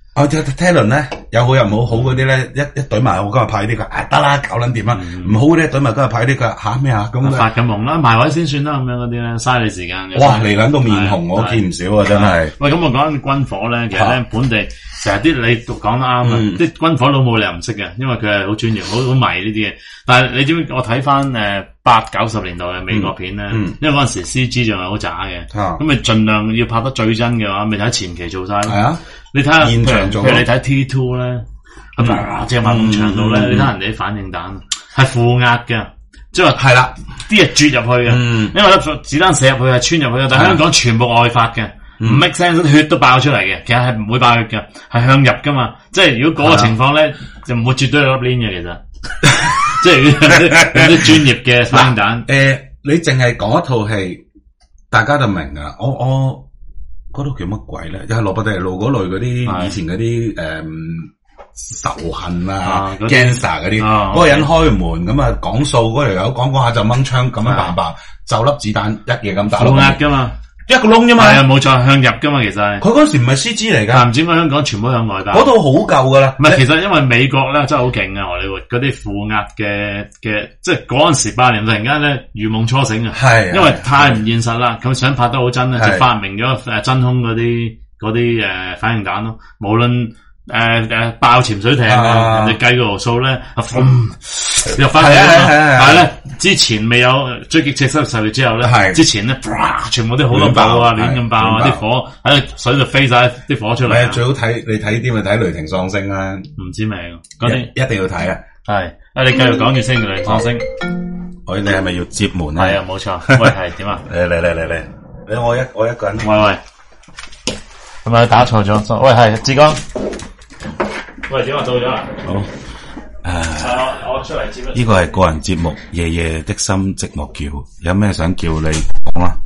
talent 咧有好有唔好嗰啲咧，一懟埋我今日派啲佢，得啦搞撚掂啦，唔好嗰啲懟埋今日派啲佢吓咩啊咁發緊夢啦，埋位先算啦咁樣嗰啲咧，嘥你時間嘅。 哇嚟撚到面紅，我見唔少啊真係。 喂，咁我講緊軍火咧，其實咧本地成日啲你講得啱啊，啲軍火佬冇理由唔識嘅，因為佢係好專業，好迷呢啲嘢。但係你知唔知我睇翻80-90年代嘅美國片咧，因為嗰陣時 CG 仲係好渣嘅，咁咪盡量要拍得最真嘅話，咪睇前期做晒咯。係啊。你睇下，譬如你睇 T2 咧，即係話咁長度咧，你睇人哋啲反應彈係負壓嘅，即係話係啦，啲嘢啜入去嘅，因為粒子彈射入去係穿入去嘅，但係香港全部外發嘅，唔 make sense，血都爆出嚟嘅，其實係唔會爆血嘅，係向入噶嘛，即係如果嗰個情況咧，就唔會絕對有粒鏈嘅，其實，即係有啲專業嘅反應彈。 你淨係講一套戲，大家就明噶，我。嗰度叫乜鬼咧？又係羅伯特路嗰類嗰啲以前嗰啲仇恨啊 gangster 嗰啲，嗰個人開門咁啊講數，嗰條友講下就掹槍咁樣嘭，就粒子彈一嘢咁打落去。負壓噶嘛，一個窿啫嘛。係啊，冇錯，向入噶嘛，其實。佢嗰時唔係 CG 嚟㗎，唔知點解香港全部向外打。嗰套好舊㗎啦。唔係，其實因為美國咧真係好勁啊！荷里活嗰啲負壓嘅，即係嗰陣時80年突然間咧如夢初醒啊！係，因為太唔現實啦，佢想拍得好真咧，就發明咗真空嗰啲反應彈咯，無論。爆潛水艇啊！人哋計個數咧，入翻嚟啊！但係咧，之前未有追擊赤色十月之後咧，之前咧，全部啲好多爆啊，亂咁爆啊，啲火喺水度飛晒啲火出嚟。最好睇你睇啲咪睇雷霆喪星啦，唔知名嗰啲一定要睇啊！係你繼續講住先，雷霆喪星。喂，你係咪要接門啊？係啊，冇錯。喂，係點啊？嚟，我一個人。喂，係咪打錯咗？喂，係志剛。喂，點啊？到咗啦！好，我出嚟接。呢個係個人節目《夜夜的心寂寞叫》，有咩想叫你講啦？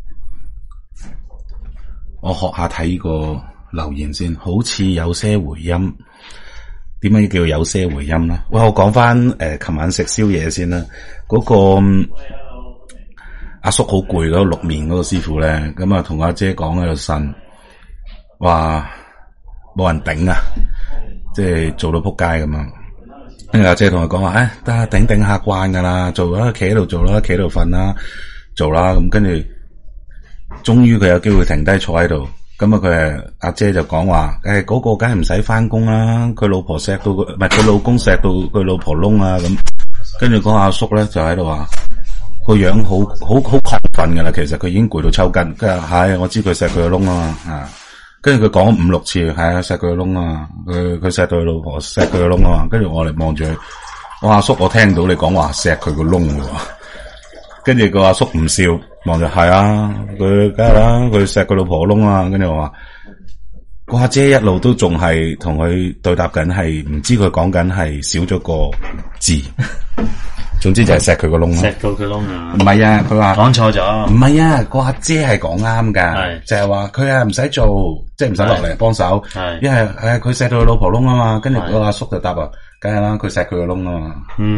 我學下睇個留言先，好似有些回音。點解叫有些回音咧？喂，我講翻琴晚食宵夜先啦。嗰個阿叔好攰嗰個淥麵嗰個師傅咧，咁啊同阿姐講喺度呻，話冇人頂啊！即係做到撲街咁樣，跟住阿姐同佢講話，得頂下慣噶啦，做啦，企喺度做啦，企喺度瞓啦，做啦，咁跟住，終於佢有機會停低坐喺度， 咁啊佢阿姐就講話，嗰個梗係唔使翻工啦，佢老婆錫到佢，唔係佢老公錫到佢老婆窿啊咁。跟住嗰個阿叔咧就喺度話，個樣好亢奮噶啦，其實佢已經攰到抽筋。跟住係，我知佢錫佢個窿啊嘛，跟住佢講5、6次，係啊，錫佢個窿啊，佢錫到佢老婆錫佢個窿啊嘛。跟住我哋望住佢，我阿叔我聽到你講話錫佢個窿喎。跟住個阿叔唔笑，望住係啊，佢梗係啦，佢錫佢老婆個窿啊。跟住我話，個阿姐一路都仲係同佢對答緊，係唔知佢講緊係少咗個字。總之就係錫佢個窿咯， 錫到佢窿啊！ 唔係啊，佢話講錯咗， 唔係啊，個阿姐係講啱噶，就係話佢啊唔使做，即係唔使落嚟幫手，因為係佢錫到佢老婆窿啊嘛，跟住個阿叔就答啊，梗係啦，佢錫佢個窿啊嘛，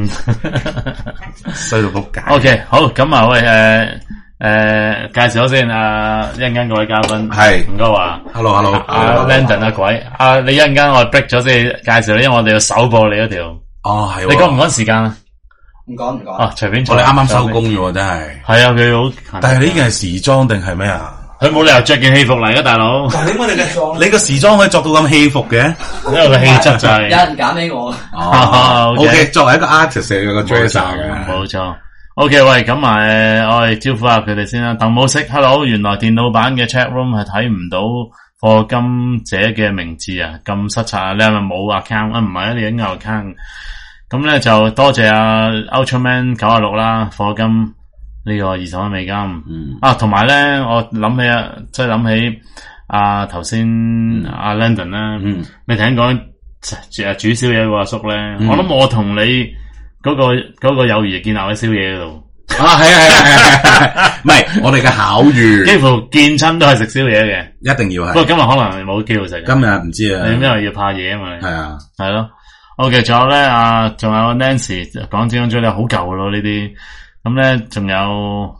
衰到仆街。 OK， 好，咁啊喂，介紹咗先，一陣間各位嘉賓係吳哥華 ，hello， 阿 Landon 阿鬼，你一陣間我 break 咗先介紹你，因為我哋要首播你嗰條， 係， 你趕唔趕時間啊？ 唔講， 隨便我哋啱啱收工啫喎，真係。 係啊，佢好近。 但係呢件係時裝定係咩啊？ 佢冇理由着件戲服嚟噶，大佬。 但係點解你個時裝可以作到咁戲服嘅？ 因為個氣質就係有人揀俾我。 OK，作為一個 artist 有個 dresser 嘅。 冇錯。OK， 喂，咁我哋招呼下佢哋先啦。鄧武飾 ，hello， 原來電腦版嘅 chat room 係睇唔到課金者嘅名字啊，咁失策啊！你係咪冇 account 啊？唔係啊，你已經有 account。咁咧就多謝阿 Ultraman 96啦，課金呢個20蚊美金。同埋咧，我諗起啊，即係諗起頭先阿 Landon 啦，你聽講煮宵夜個阿叔咧，我諗我同你嗰個友誼建立喺宵夜嗰度。 係，唔係我哋嘅巧遇， 幾乎見親都係食宵夜嘅， 一定要係。 不過今日可能冇機會食。 今日唔知啊， 你因為要怕嘢啊嘛。 係啊， 係咯。OK， 仲有咧仲有 Nancy 講精裝追咧好舊咯呢啲，咁咧仲有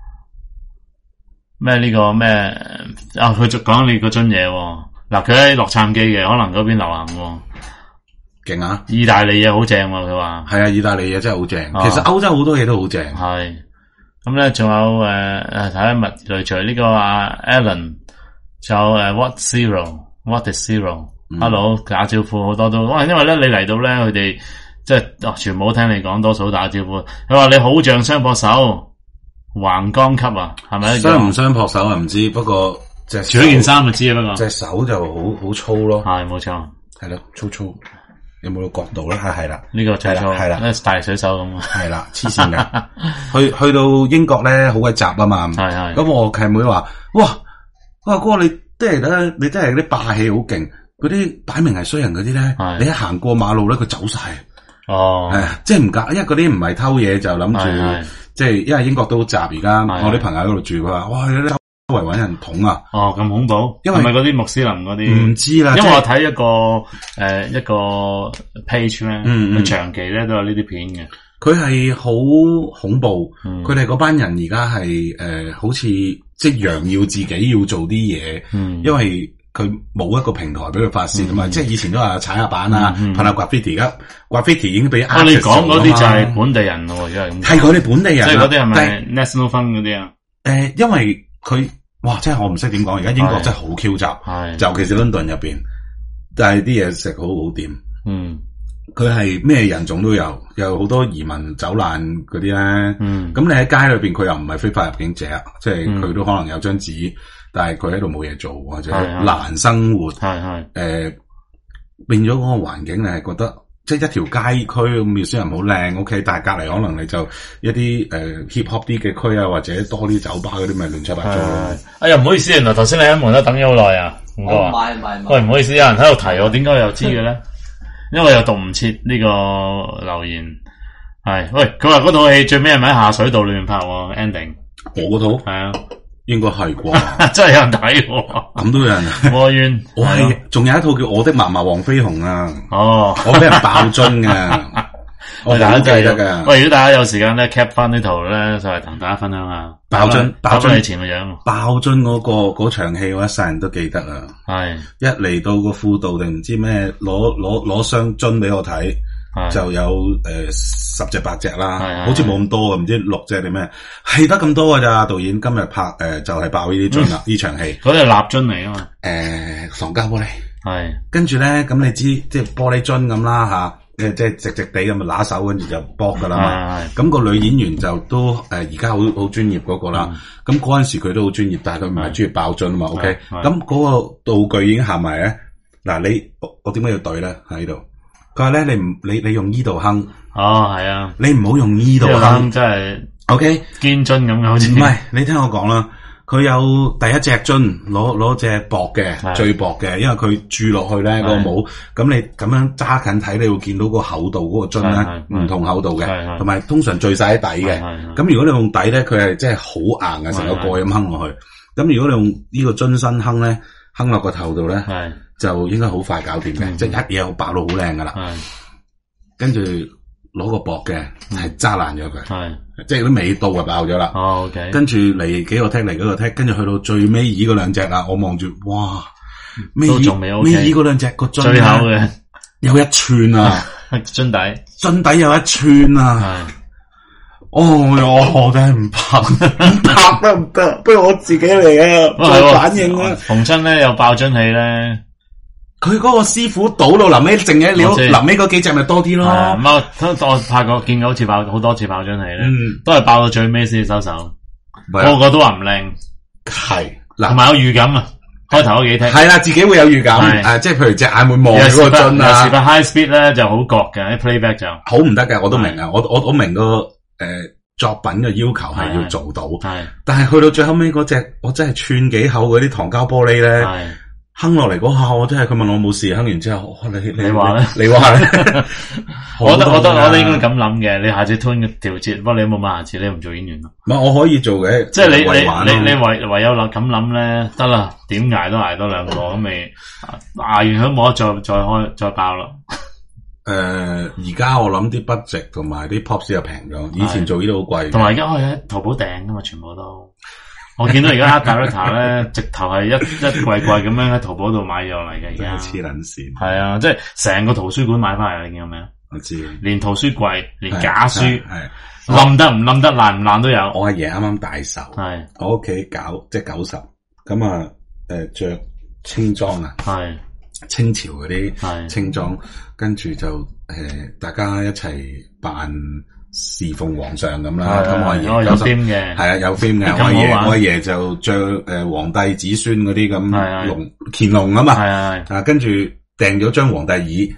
咩呢個咩佢就講你嗰樽嘢嗱，佢喺洛杉磯嘅，可能嗰邊流行勁啊！ 意大利嘢好正喎，佢話係啊，意大利嘢真係好正。其實歐洲好多嘢都好正。 係咁咧，仲有睇下物類除呢個Alan， 仲有What is Zero。Hello， 打招呼好多都，因為咧你嚟到咧，佢哋即係全部都聽你講，多數打招呼。佢話你好像雙膊手，橫綱級啊，係咪？ 雙唔雙膊手啊？唔知，不過除咗件衫就知啊，不過隻手就好粗咯。 係冇錯， 係咯，粗。有冇個角度咧？係啦， 呢個最粗係啦， 大水手咁。 係啦，黐線噶。去到英國咧，好鬼雜啊嘛。 係。 咁我契妹話：哇哥，你真係啲霸氣好勁。嗰啲擺明係衰人嗰啲咧，你一行過馬路咧，佢走晒。即係唔夾，因為嗰啲唔係偷嘢，就諗住即係，因為英國都好雜而家。我啲朋友喺嗰度住，佢話：哇，周圍搵人捅啊！ 咁恐怖，因為係咪嗰啲穆斯林嗰啲？ 唔知啦， 因為我睇一個 page 咧，佢長期咧都有呢啲片嘅。 佢係好恐怖，佢哋嗰班人而家係好似即係揚耀自己要做啲嘢，因為佢冇一個平台俾佢發泄啊嘛，即係以前都話踩下板啊，噴下 graffiti，而家 graffiti 已經俾你講嗰啲就係本地人咯，因為咁係佢哋本地人， 即係嗰啲係咪 National Fund 嗰啲啊？ 因為佢哇，真係我唔識點講，而家英國真係好 Q 雜，尤其是倫敦入邊，但係啲嘢食好好掂。佢係咩人種都有，有好多移民走難嗰啲咧。咁你喺街裏邊，佢又唔係非法入境者，即係佢都可能有張紙，但係佢喺度冇嘢做或者難生活。變咗嗰個環境，你係覺得即係一條街區咁，穆斯林好靚 OK， 但係隔籬可能你就一啲hip hop 啲嘅區啊，或者多啲酒吧嗰啲，咪亂七八糟咯。哎呀，唔好意思，原來頭先你喺門口等咗好耐啊，唔該。 唔係。 喂，唔好意思，有人喺度提我，點解又知嘅咧？因為又讀唔切呢個留言，係喂，佢話嗰套戲最尾係咪喺下水道裏面拍 ending？ 我嗰套係啊， 應該係啩， 真係有人睇喎， 咁都有人。 我冤， 我係仲有一套叫《我的嫲嫲黃飛鴻》啊， 我俾人爆樽噶，我大家記得噶。 喂，如果大家有時間咧 cap 翻呢套咧，就係同大家分享下爆樽以前嘅樣。 爆樽嗰場戲，我一世人都記得啊。 係一嚟到個輔導定唔知咩，攞箱樽俾我睇， 就有10隻8隻啦，好似冇咁多啊，唔知6隻定咩，係得咁多噶咋？導演今日拍就係爆呢啲樽啦，呢場戲。 嗰啲係蠟樽嚟啊嘛。 塑膠玻璃。 係。跟住咧，咁你知即係玻璃樽咁啦吓。即係直直地咁啊，拿手跟住就搏噶啦嘛。咁個女演員就都而家好專業嗰個啦。咁嗰陣時佢都好專業，但係佢唔係專業爆樽啊嘛。OK，咁嗰個道具已經行埋咧。嗱，我點解要對咧喺度？佢話咧，你用呢度哼。哦，係啊。你唔好用呢度哼， 真係 OK 堅樽咁嘅好似。 唔係，你聽我講啦。佢有第一隻樽攞隻薄嘅，最薄嘅，因為佢注落去咧個帽，咁你咁樣揸近睇，你會見到個厚度嗰個樽咧唔同厚度嘅，同埋通常聚晒喺底嘅。咁如果你用底咧，佢係真係好硬嘅，成個蓋咁哼落去。咁如果你用呢個樽身哼咧，哼落個頭度咧，就應該好快搞掂嘅，即係一嘢爆到好靚噶啦。跟住攞個薄嘅係揸爛咗佢。即係啲尾刀就爆咗啦，跟住嚟幾個剔嚟幾個剔，跟住去到最尾二嗰兩隻啦，我望住，哇，尾二嗰兩隻個樽最厚嘅有1寸啊， 樽底有1寸啊，我真係唔拍得唔得，不如我自己嚟啊，再反應啦。 逢親咧有爆樽器咧。 佢嗰個師傅倒到臨尾剩嘅料，臨尾嗰幾隻咪多啲咯。 我拍過見過好多次爆樽器咧，都係爆到最尾先收手。個個都話唔靚， 係嗱， 同埋有預感啊。開頭嗰幾聽係啦，自己會有預感，即係譬如隻眼會望住嗰個樽啊。 有時個 high speed 咧就好覺嘅，啲 playback 就好唔得嘅，我都明啊。我明個作品嘅要求係要做到，但係去到最後尾嗰隻，我真係寸幾厚嗰啲糖膠玻璃咧。哼落嚟嗰下，我真係佢問我冇事，哼完之後，你話咧？ 你話咧？ 我覺得應該咁諗嘅。你下次推調節，不過你有冇問下次你唔做演員咯？ 唔係，我可以做嘅。 即係你唯有咁諗咧，得啦，點捱都捱多2個咁咪捱完都冇得再爆咯。 而家我諗啲 budget 同埋啲 pop 又平咗，以前做呢啲好貴。 同埋而家可以喺淘寶訂噶嘛，全部都。我見到而家 Director 咧，直頭係一櫃咁樣喺淘寶度買咗嚟嘅，而家黐撚線。 係啊，即係成個圖書館買翻嚟，你見到未啊？ 我知， 連圖書櫃，連假書，冧得唔冧得，爛唔爛都有。 我阿爺啱啱大壽，我屋企搞即係90，咁啊着青裝啊，清朝嗰啲青裝，跟住就大家一齊扮侍奉皇上咁啦，咁我阿爺有 theme 嘅， 係啊有 theme 嘅，我阿爺就着皇帝子孫嗰啲咁乾隆啊嘛，跟住訂咗張皇帝椅，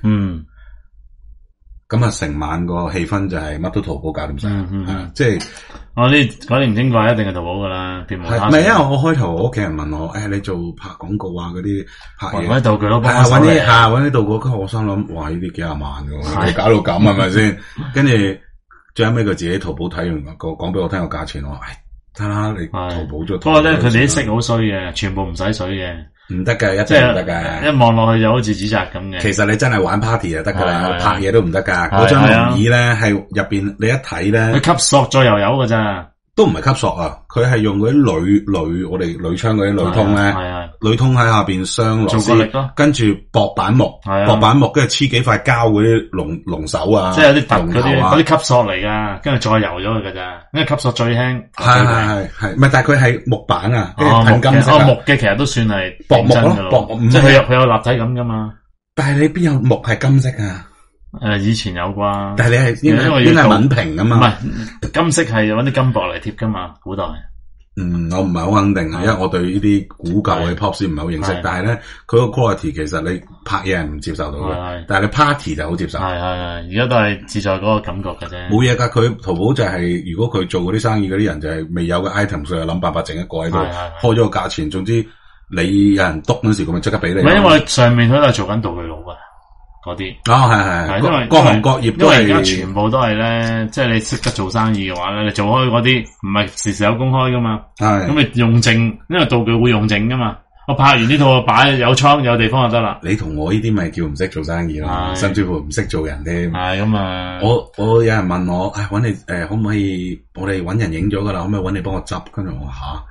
咁啊成晚個氣氛就係乜都淘寶搞掂晒，即係我啲改年精怪一定係淘寶噶啦，唔係因為我開頭我屋企人問我，你做拍廣告啊嗰啲拍嘢， 搵啲道具咯， 搵啲道具，我心諗哇呢啲幾廿萬噶，你搞到咁係咪先？跟住。最後尾佢自己淘寶睇完講俾我聽個價錢，我睇下你淘寶咗。 不過咧，佢哋啲色好衰嘅，全部唔使水嘅， 唔得嘅，一定唔得嘅。 一望落去就好似紙紮咁嘅。 其實你真係玩 party 就得噶啦，拍嘢都唔得噶。嗰張龍椅咧係入邊你一睇咧， 佢吸塑再油噶咋。 都唔係吸塑啊！佢係用嗰啲我哋鋁窗嗰啲鋁通咧，鋁通喺下邊雙螺絲，跟住薄板木，跟住黐幾塊膠嗰啲龍手啊， 即係有啲凸嗰啲吸塑嚟噶，跟住再油咗佢噶咋，因為吸塑最輕。 係，唔係，但係佢係木板啊，跟住噴金色。 木嘅其實都算係薄木咯， 即係佢有立體感噶嘛。 但係你邊有木係金色啊？ 以前有啩， 但係你係應該係穩平噶嘛？ 唔係金色係揾啲金箔嚟貼噶嘛？古代， 我唔係好肯定啊，因為我對呢啲古舊嘅 pop 唔係好認識。但係咧，佢個 quality 其實你拍嘢係唔接受到嘅，但係你 party 就好接受。係， 而家都係自在嗰個感覺嘅啫。冇嘢噶，佢淘寶就係如果佢做嗰啲生意嗰啲人就係未有嘅 item，所以諗辦法整一個喺度，開咗個價錢。總之你有人篤嗰時，咁咪即刻俾你。 因為上面佢都係做緊道具佬噶。嗰啲係，因為各行各業都係， 因為而家全部都係咧，即係你識得做生意嘅話咧，你做開嗰啲唔係時時有公開噶嘛，咁你用剩，因為道具會用剩噶嘛，我拍完呢套擺有倉有地方就得啦。 你同我呢啲咪叫唔識做生意咯，甚至乎唔識做人添。 係咁啊！ 我有人問我，搵你可唔可以？我哋搵人影咗噶啦，可唔可以搵你幫我執？跟住我話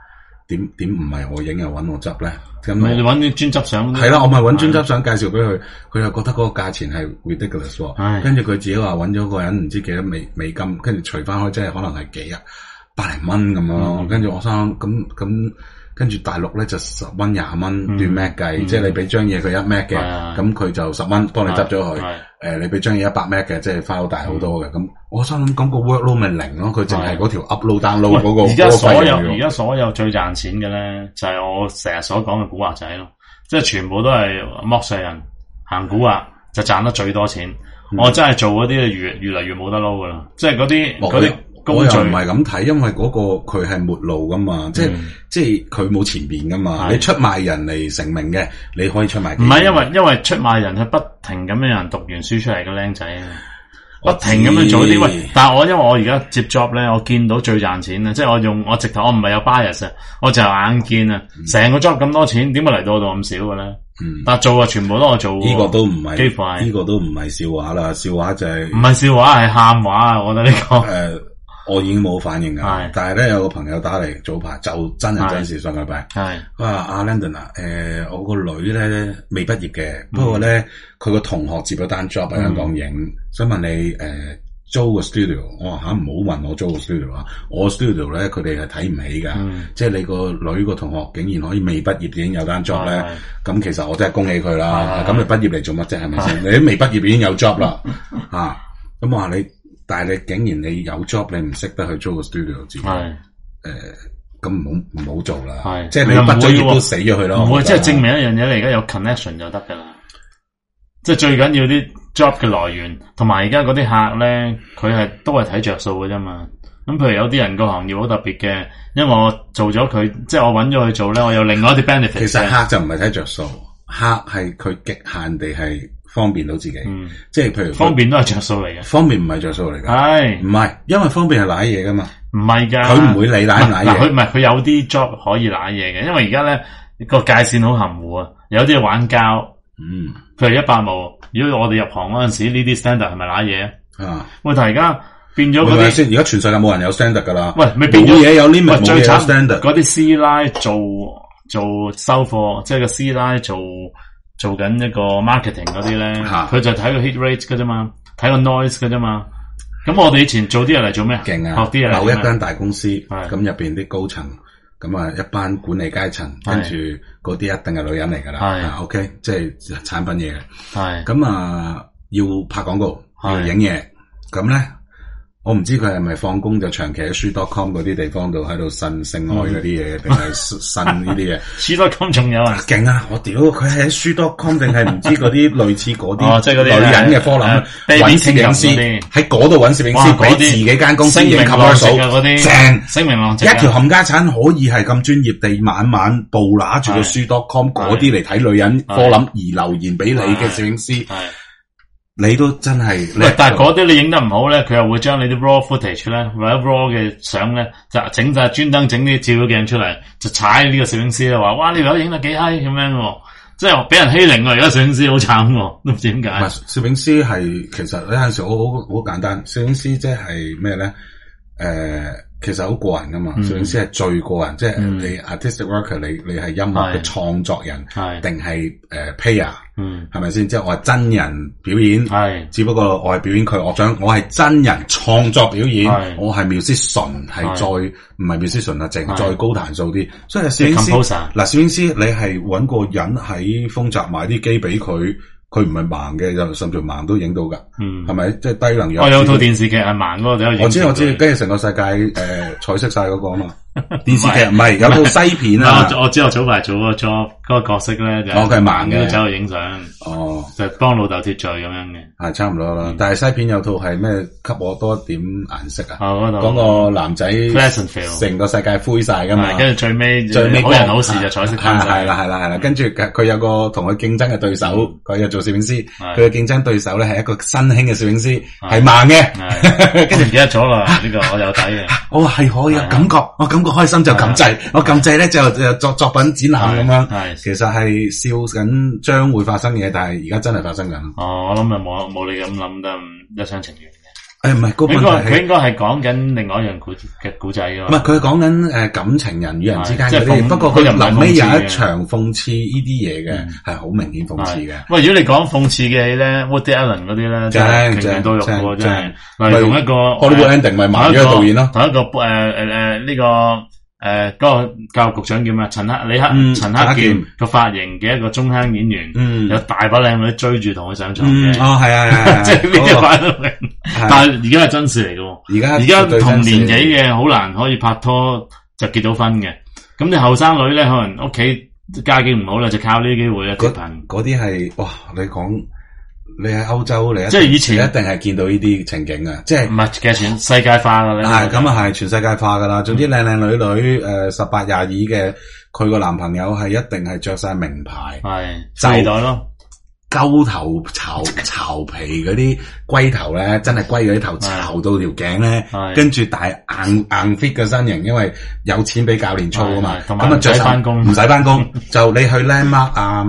點唔係我影又揾我執咧？咁你揾啲專輯相係啦，我咪揾專輯相介紹俾佢，佢又覺得嗰個價錢係 ridiculous 喎。跟住佢自己話揾咗個人唔知幾多美金，跟住除翻開，即係可能係幾百零蚊咁樣咯。跟住我心諗咁。跟住大陸咧就10蚊20蚊斷 Mac 計，即係你俾張嘢佢1 Mac 嘅，咁佢就10蚊幫你執咗佢。你俾張嘢100 Mac 嘅，即係 file 大好多嘅。咁我心諗咁個 workload 咪零咯，佢淨係嗰條 upload download 嗰個。 而家所有最賺錢嘅咧，就係我成日所講嘅古惑仔咯，即係全部都係剝削人行古惑就賺得最多錢。我真係做嗰啲越嚟越冇得撈噶啦，即係嗰啲。 我又唔係咁睇，因為嗰個佢係末路噶嘛，即係佢冇前邊噶嘛。你出賣人嚟成名嘅，你可以出賣。唔係因為出賣人係不停咁樣人讀完書出嚟嘅僆仔，不停咁樣做啲喂。但係因為我而家接 job 咧，我見到最賺錢啊！即係我直頭我唔係有 bias 啊，我就眼見啊，成個 job 咁多錢，點解嚟到我度咁少嘅咧？但係做啊，全部都我做。呢個都唔係，幾乎係呢個都唔係笑話啦，笑話就係唔係笑話係喊話啊！我覺得呢個我已經冇反應㗎，但係咧有個朋友打嚟早排就真人真事上個禮拜，佢話阿 Landon 啊，我個女咧未畢業嘅，不過咧佢個同學接咗單 job 喺香港影，想問你租個 studio， 我話唔好問我租個 studio 啊，我 studio 咧佢哋係睇唔起㗎，即係你個女個同學竟然可以未畢業已經有單 job 咧，咁其實我真係恭喜佢啦，咁你畢業嚟做乜啫？係咪先？你都未畢業已經有 job 啦，咁我話你。但係你竟然你有 job 你唔識得去租個 studio 自己，咁唔好做啦，即係你畢咗業都死咗佢咯。 唔會，即係證明一樣嘢，你而家有 connection 就得噶啦。即係最緊要啲 job 嘅來源，同埋而家嗰啲客咧，佢都係睇着數嘅啫嘛。咁譬如有啲人個行業好特別嘅，因為我做咗佢，即係我揾咗佢做咧，我有另外一啲 benefit。 其實客就唔係睇着數，客係佢極限地係。方便到自己，即係譬如方便都係着數嚟嘅， 方便唔係着數嚟嘅，唔係，因為方便係瀨嘢噶嘛， 唔係噶， 佢唔會理瀨唔瀨嘢， 佢唔係佢有啲 job 可以瀨嘢嘅，因為而家咧個界線好含糊啊，有啲係玩膠，譬如100毛，如果我哋入行嗰陣時呢啲 standard 係咪瀨嘢啊？喂，但係而家變咗嗰啲先，而家全世界冇人有 standard 噶啦， 喂，咪變咗嘢有 limit，冇嘢有 standard， 嗰啲師奶做收貨，即係個師奶做緊一個 marketing 嗰啲咧，佢就睇個 hit rate 噶啫嘛，睇個 noise 噶啫嘛。咁我哋以前做啲嘢嚟做咩？ 勁啊！學啲嘢。某一間大公司，咁入邊啲高層，咁啊一班管理階層，跟住嗰啲一定係女人嚟噶啦。OK， 即係產品嘢。係。咁啊，要拍廣告，要影嘢，咁咧。我唔知佢係咪放工就長期喺書.com 嗰啲地方度喺度呻性愛嗰啲嘢，定係呻呢啲嘢？ 書.com 仲有啊？ 勁啊！我屌，佢係喺書.com 定係唔知嗰啲類似嗰啲，即係嗰啲女人嘅科林揾攝影師喺嗰度揾攝影師，俾自己間公司影 commercial 嗰啲正聲名狼藉，一條冚家產可以係咁專業地晚晚暴拿住個書.com 嗰啲嚟睇女人科林而留言俾你嘅攝影師。你都真係， 但係嗰啲你影得唔好咧，佢又會將你啲 raw footage 咧，或者 raw 嘅相咧，就整晒專登整啲照鏡出嚟，就踩呢個攝影師啦，話哇你條友影得幾閪咁樣，即係俾人欺凌啊！而家攝影師好慘，都唔知點解。唔係攝影師係其實有陣時好簡單，攝影師即係咩咧？其實好個人噶嘛，攝影師係最個人，即係你 artistic worker，你係音樂嘅創作人，定係player，係咪先？即係我係真人表演，只不過我係表演佢，我係真人創作表演，我係 musician，係再唔係 musician啊，淨係再高彈數啲。所以攝影師嗱，攝影師你係搵個人喺豐澤買啲機俾佢。佢唔係盲嘅，就甚至盲都影到噶，係咪？即係低能樣。我有套電視劇係盲嗰個， 我知，跟住成個世界彩色晒嗰個啊嘛。電視劇唔係有套西片啊！ 我知我早排做嗰個角色咧，就佢係盲嘅， 走去影相，就幫老豆脫罪咁樣嘅， 係差唔多啦。但係西片有套係咩？給我多一點顏色啊！講個男仔成個世界灰晒噶嘛， 跟住最尾好人好事就彩色翻晒， 係啦。跟住佢有個同佢競爭嘅對手，佢又做攝影師，佢嘅競爭對手咧係一個新興嘅攝影師，係盲嘅， 跟住唔記得咗啦。呢個我有睇嘅， 我係可以有感覺，我感覺開心就撳掣，我撳掣咧就作品展覽咁樣。其實係笑緊將會發生嘅嘢，但係而家真係發生緊。 我諗就冇你咁諗得一廂情願嘅。 唔係個問題係佢應該係講緊另外一樣古仔㗎嘛。 唔係佢係講緊感情人與人之間嗰即係啲，不過佢臨尾有諷刺嘅一場諷刺呢啲嘢嘅，係好明顯諷刺嘅。 喂，如果你講諷刺嘅戲咧 ，Woody Allen 嗰啲咧，真係拳拳到肉喎，真係。例如同一個 Hollywood Ending 咪麻咗個導演咯， 同一個呢個。嗰個教育局長叫咩？陳克儉個髮型嘅一個中坑演員，有大把靚女追住同佢上床嘅。 哦，係啊， 即係呢啲擺到明。但係而家係真事嚟嘅。而家同年紀嘅好難可以拍拖就結到婚嘅。咁你後生女咧，可能屋企家境唔好啦，就靠呢啲機會咧結婚。 嗰啲係哇！你喺歐洲， 即係以前一定係見到呢啲情景啊！即係唔係其實全世界化噶啦， 係咁啊，係全世界化噶啦。總之靚靚女女18、22嘅，佢個男朋友係一定係着晒名牌， 係世代咯。 鳩頭巢皮嗰啲龜頭咧，真係龜嗰啲頭巢到條頸咧，跟住大硬 fit 嘅身形，因為有錢俾教練操啊嘛，咁啊着晒唔使翻工，就你去 Landmark 啊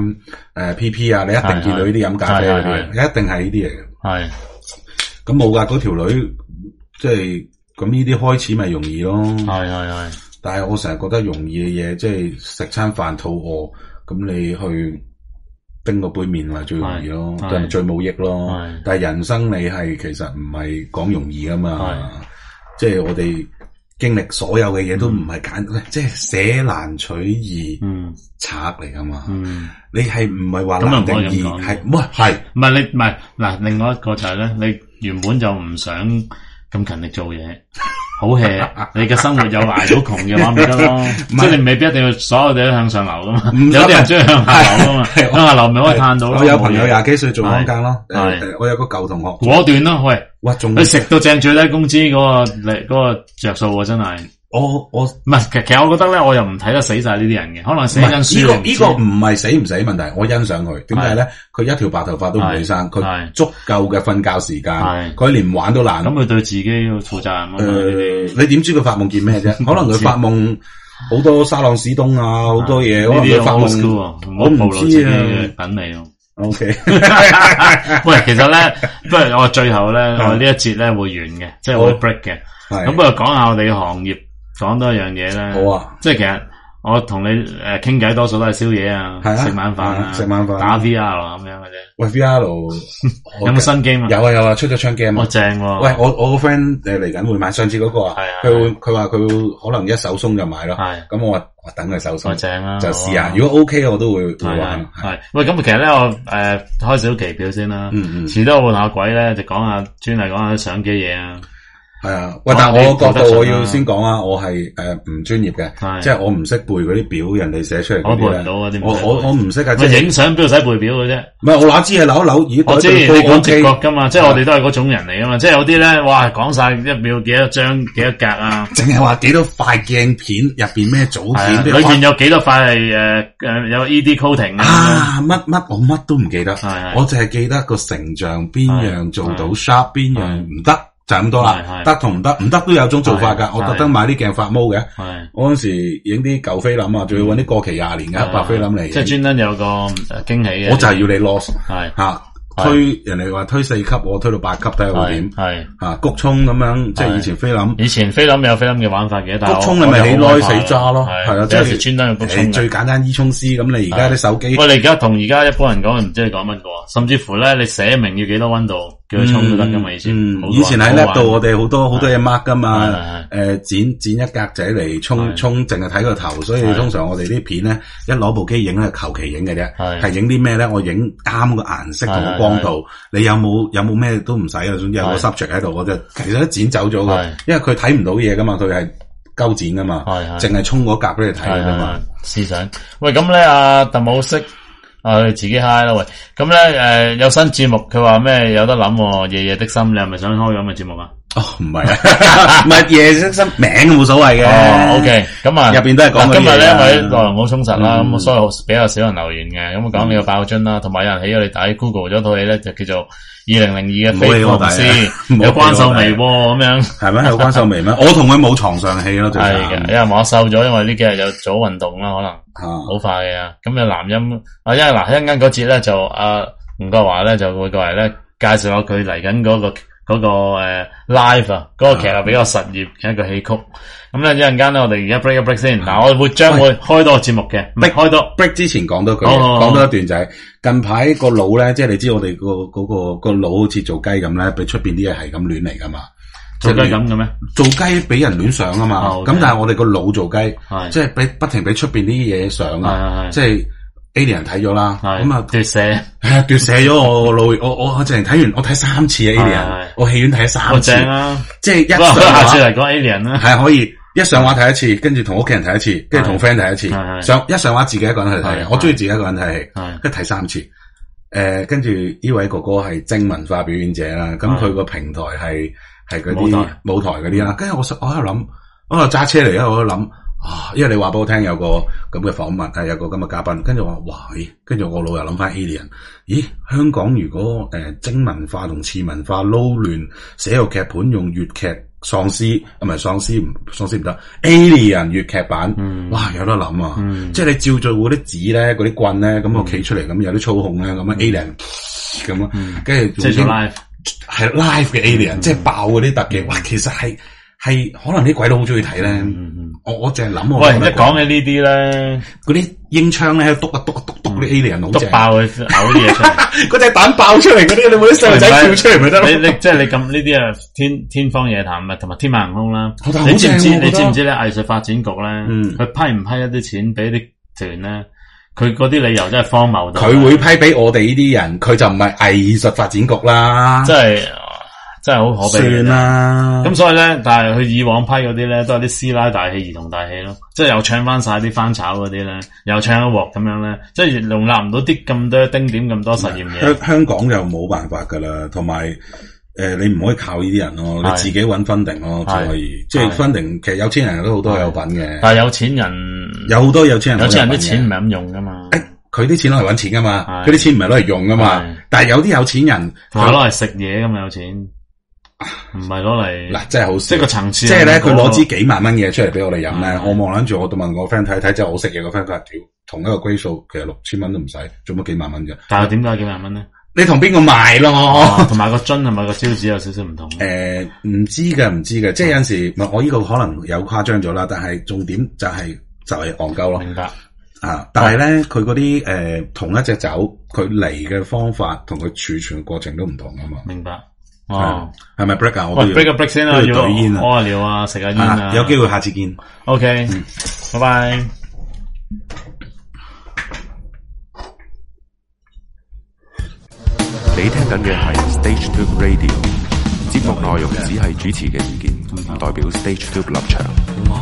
，PP 啊，你一定見到呢啲飲咖啡嗰啲，一定係呢啲嚟嘅。係咁冇噶，嗰條女即係咁呢啲開始咪容易咯。係，但係我成日覺得容易嘅嘢，即係食餐飯肚餓，咁你去叮個杯麵咪最容易咯，就係最冇益咯。但係人生你係其實唔係講容易噶嘛，即係我哋經歷所有嘅嘢都唔係簡，即係捨難取易，賊嚟噶嘛。你係唔係話難定易？係唔係你唔係嗱？另外一個就係咧，你原本就唔想咁勤力做嘢。好 hea， 你嘅生活有捱到窮嘅話咪得咯，即係你未必一定要所有嘢都向上流噶嘛，有啲人中意向下流噶嘛，向下流咪可以嘆到咯。 我有朋友廿幾歲做康間咯，我有個舊同學果斷咯，喂，你食到正最低工資嗰個着數喎，真係。我唔係，其實我覺得咧，我又唔睇得死晒呢啲人嘅，可能死因書。 呢個唔係死唔死問題，我欣賞佢。點解咧？佢一條白頭髮都唔會生，佢足夠嘅瞓覺時間，佢連玩都懶。 咁佢對自己要負責任啊。 你點知佢發夢見咩啫？可能佢發夢好多沙朗史東啊，好多嘢。 呢啲發夢我唔知啊，品味。 OK， 喂，其實咧，不如我最後咧，我呢一節咧會完嘅，即係會 break 嘅。咁不如講下我哋嘅行業。講多一樣嘢咧， 好啊！ 即係其實我同你傾偈多數都係宵夜啊，食晚飯啊，打 VR 咁樣嘅啫。 喂 VR 有冇新 game 啊？ 有啊，出咗槍 game 啊！ 正喎！ 喂，我個 friend 嚟緊會買上次嗰個啊，佢話佢可能一手鬆就買咯。係咁我等佢手鬆， 正啊！ 就試下，如果 OK 我都會玩。 係喂，咁其實咧我開少期票先啦。遲啲我換下鬼咧，就講下專係講下相機嘢啊。 係啊，喂！但係我角度我要先講啊，我係唔專業嘅，即係我唔識背嗰啲表，人哋寫出嚟嗰啲咧。我背唔到嗰啲。我唔識啊！即係影相邊度使背表嘅啫？唔係我哪知係扭一扭，咦？ 我知你講直覺噶嘛，即係我哋都係嗰種人嚟噶嘛，即係有啲咧，哇！講晒一秒幾多張幾多格啊？ 淨係話幾多塊鏡片入邊咩組件？ 裏邊有幾多塊係有 ED coating 啊？乜我乜都唔記得，我淨係記得個成像邊樣做到 sharp， 邊樣唔得。就咁多啦，得同唔得，唔得都有種做法噶。我特登買啲鏡發毛嘅，我嗰時影啲舊菲林啊，仲要搵啲過期20年嘅黑白菲林嚟。 即係專登有個驚喜嘅。 我就係要你 loss， 吓推人哋話推4級，我推到8級睇下會點。係吓谷冲咁樣，即係以前菲林。以前菲林有菲林嘅玩法嘅，但係谷冲你咪起耐死揸咯。係啊，即係專登用谷冲。最簡單充絲咁，你而家啲手機。喂，你而家同而家一般人講，唔知你講乜個，甚至乎咧，你寫明要幾多溫度。叫佢沖都得噶嘛？以前喺 lab 度，我哋好多嘢 mark 噶嘛。剪一格仔嚟沖，淨係睇個頭。所以通常我哋啲片咧，一攞部機影咧，求其影嘅啫。係影啲咩咧？我影啱個顏色同個光度。你有冇咩都唔使啊？總之有個 subject 喺度，我就其實都剪走咗嘅。因為佢睇唔到嘢噶嘛，佢係勾剪噶嘛。淨係沖嗰格俾你睇噶嘛。思想喂，咁咧阿鄧武識。自己 high 啦喂，咁咧有新節目，佢話咩有得諗，夜夜的心，你係咪想開咁嘅節目啊？哦，唔係啊，唔係夜夜的心，名冇所謂嘅。哦 OK， 咁啊，入邊都係講今日咧，因為內容好充實啦，咁所以比較少人留言嘅，咁講你個爆樽啦，同埋有人起咗你底 Google 咗套戲咧，就叫做2002嘅飛航師，有關秀眉咁樣，係咩？有關秀眉咩？我同佢冇床上戲咯，係嘅，因為我瘦咗，因為呢幾日有做運動啦，可能好快嘅。咁有男音因為嗱一陣間嗰節咧就吳國華咧就會過嚟咧介紹下佢嚟緊嗰個嗰個live 啊，嗰個其實比較實業嘅一個戲曲。咁咧一陣間咧，我哋而家 break 一 break 先。嗱，我會將會開多個節目嘅，唔係開多 break 之前講多句，講多一段就係近排個腦咧，即係你知我哋個腦好似做雞咁咧，俾出邊啲嘢係咁亂嚟噶嘛。 做雞咁嘅咩？ 做雞俾人亂上啊嘛。咁但係我哋個腦做雞，即係不停俾出邊啲嘢上啊。即係 Alien 睇咗啦，咁啊奪舍咗我腦，我淨係睇完，我睇3次啊 Alien，我戲院睇咗3次， 正啊！ 即係下次嚟講 Alien 啦， 係可以一上畫睇一次，跟住同屋企人睇一次，跟住同 friend 睇一次，上畫自己一個人去睇，我中意自己一個人睇戲，跟住睇3次。跟住呢位哥哥係精文化表演者啦，咁佢個平台係嗰啲舞台嗰啲啦，跟住我喺度諗，我又揸車嚟啊，我喺度諗。因為你話俾我聽有個咁嘅訪問，有個咁嘅嘉賓，跟住我話哇，跟住我腦又諗翻 Alien， 咦？香港如果精文化同次文化撈亂，寫個劇本用粵劇喪屍唔得 ，Alien 粵劇版，哇有得諗啊！即係你照做嗰啲紙咧，嗰啲棍咧，咁我企出嚟咁有啲操控咧，咁樣 Alien 咁啊，跟住即係 live 係 live 嘅 Alien，即係爆嗰啲特技，哇！其實係可能啲鬼佬好中意睇咧，我淨係諗喂，一講起呢啲咧， 嗰啲英槍咧，篤啲 Alien 好正， 篤爆佢嘔啲嘢出嚟， 嗰隻蛋爆出嚟嗰啲，你冇啲細路仔跳出嚟咪得咯？ 你即係你咁呢啲啊，天方夜譚啊，同埋天馬行空啦。你知唔知咧？藝術發展局咧，佢批唔批一啲錢俾啲團咧？佢嗰啲理由真係荒謬到。佢會批俾我哋呢啲人，佢就唔係藝術發展局啦。 真係好可悲。 算啦。 咁所以咧，但係佢以往批嗰啲咧，都係啲師奶大戲、兒童大戲咯，即係又唱翻晒啲翻炒嗰啲咧，又唱一鑊咁樣咧，即係容納唔到啲咁多丁點咁多實驗嘢。 香港就冇辦法噶啦，同埋你唔可以靠呢啲人咯，你自己搵funding咯，就可以。即係funding，其實有錢人都好多有品嘅。 但係有錢人有好多有錢人， 啲錢唔係咁用噶嘛。 佢啲錢攞嚟搵錢噶嘛，佢啲錢唔係攞嚟用噶嘛。但係有啲有錢人係攞嚟食嘢噶嘛，有錢。唔係攞嚟嗱，真係好即係個層次， 即係咧，佢攞支幾萬蚊嘢出嚟俾我哋飲咧，我望諗住，我問我 friend 睇，之後我食嘢個 friend 佢話屌，同一個歸數其實6000蚊都唔使，做乜幾萬蚊啫？ 但係點解幾萬蚊咧？ 你同邊個賣咯？同埋個樽係咪個招紙有少少唔同？ 唔知嘅，即係有陣時，我呢個可能有誇張咗啦，但係重點就係戇鳩咯。明白啊！但係咧，佢嗰啲同一隻酒，佢嚟嘅方法同佢儲存過程都唔同啊嘛。明白。係咪 break 啊？我 break 個 break 先啦，要屙下尿啊，食下煙啊。 有機會下次見。 OK，拜拜。 你聽緊嘅係 Stage Two Radio， 節目內容只係主持嘅意見，唔代表 Stage Two 立場。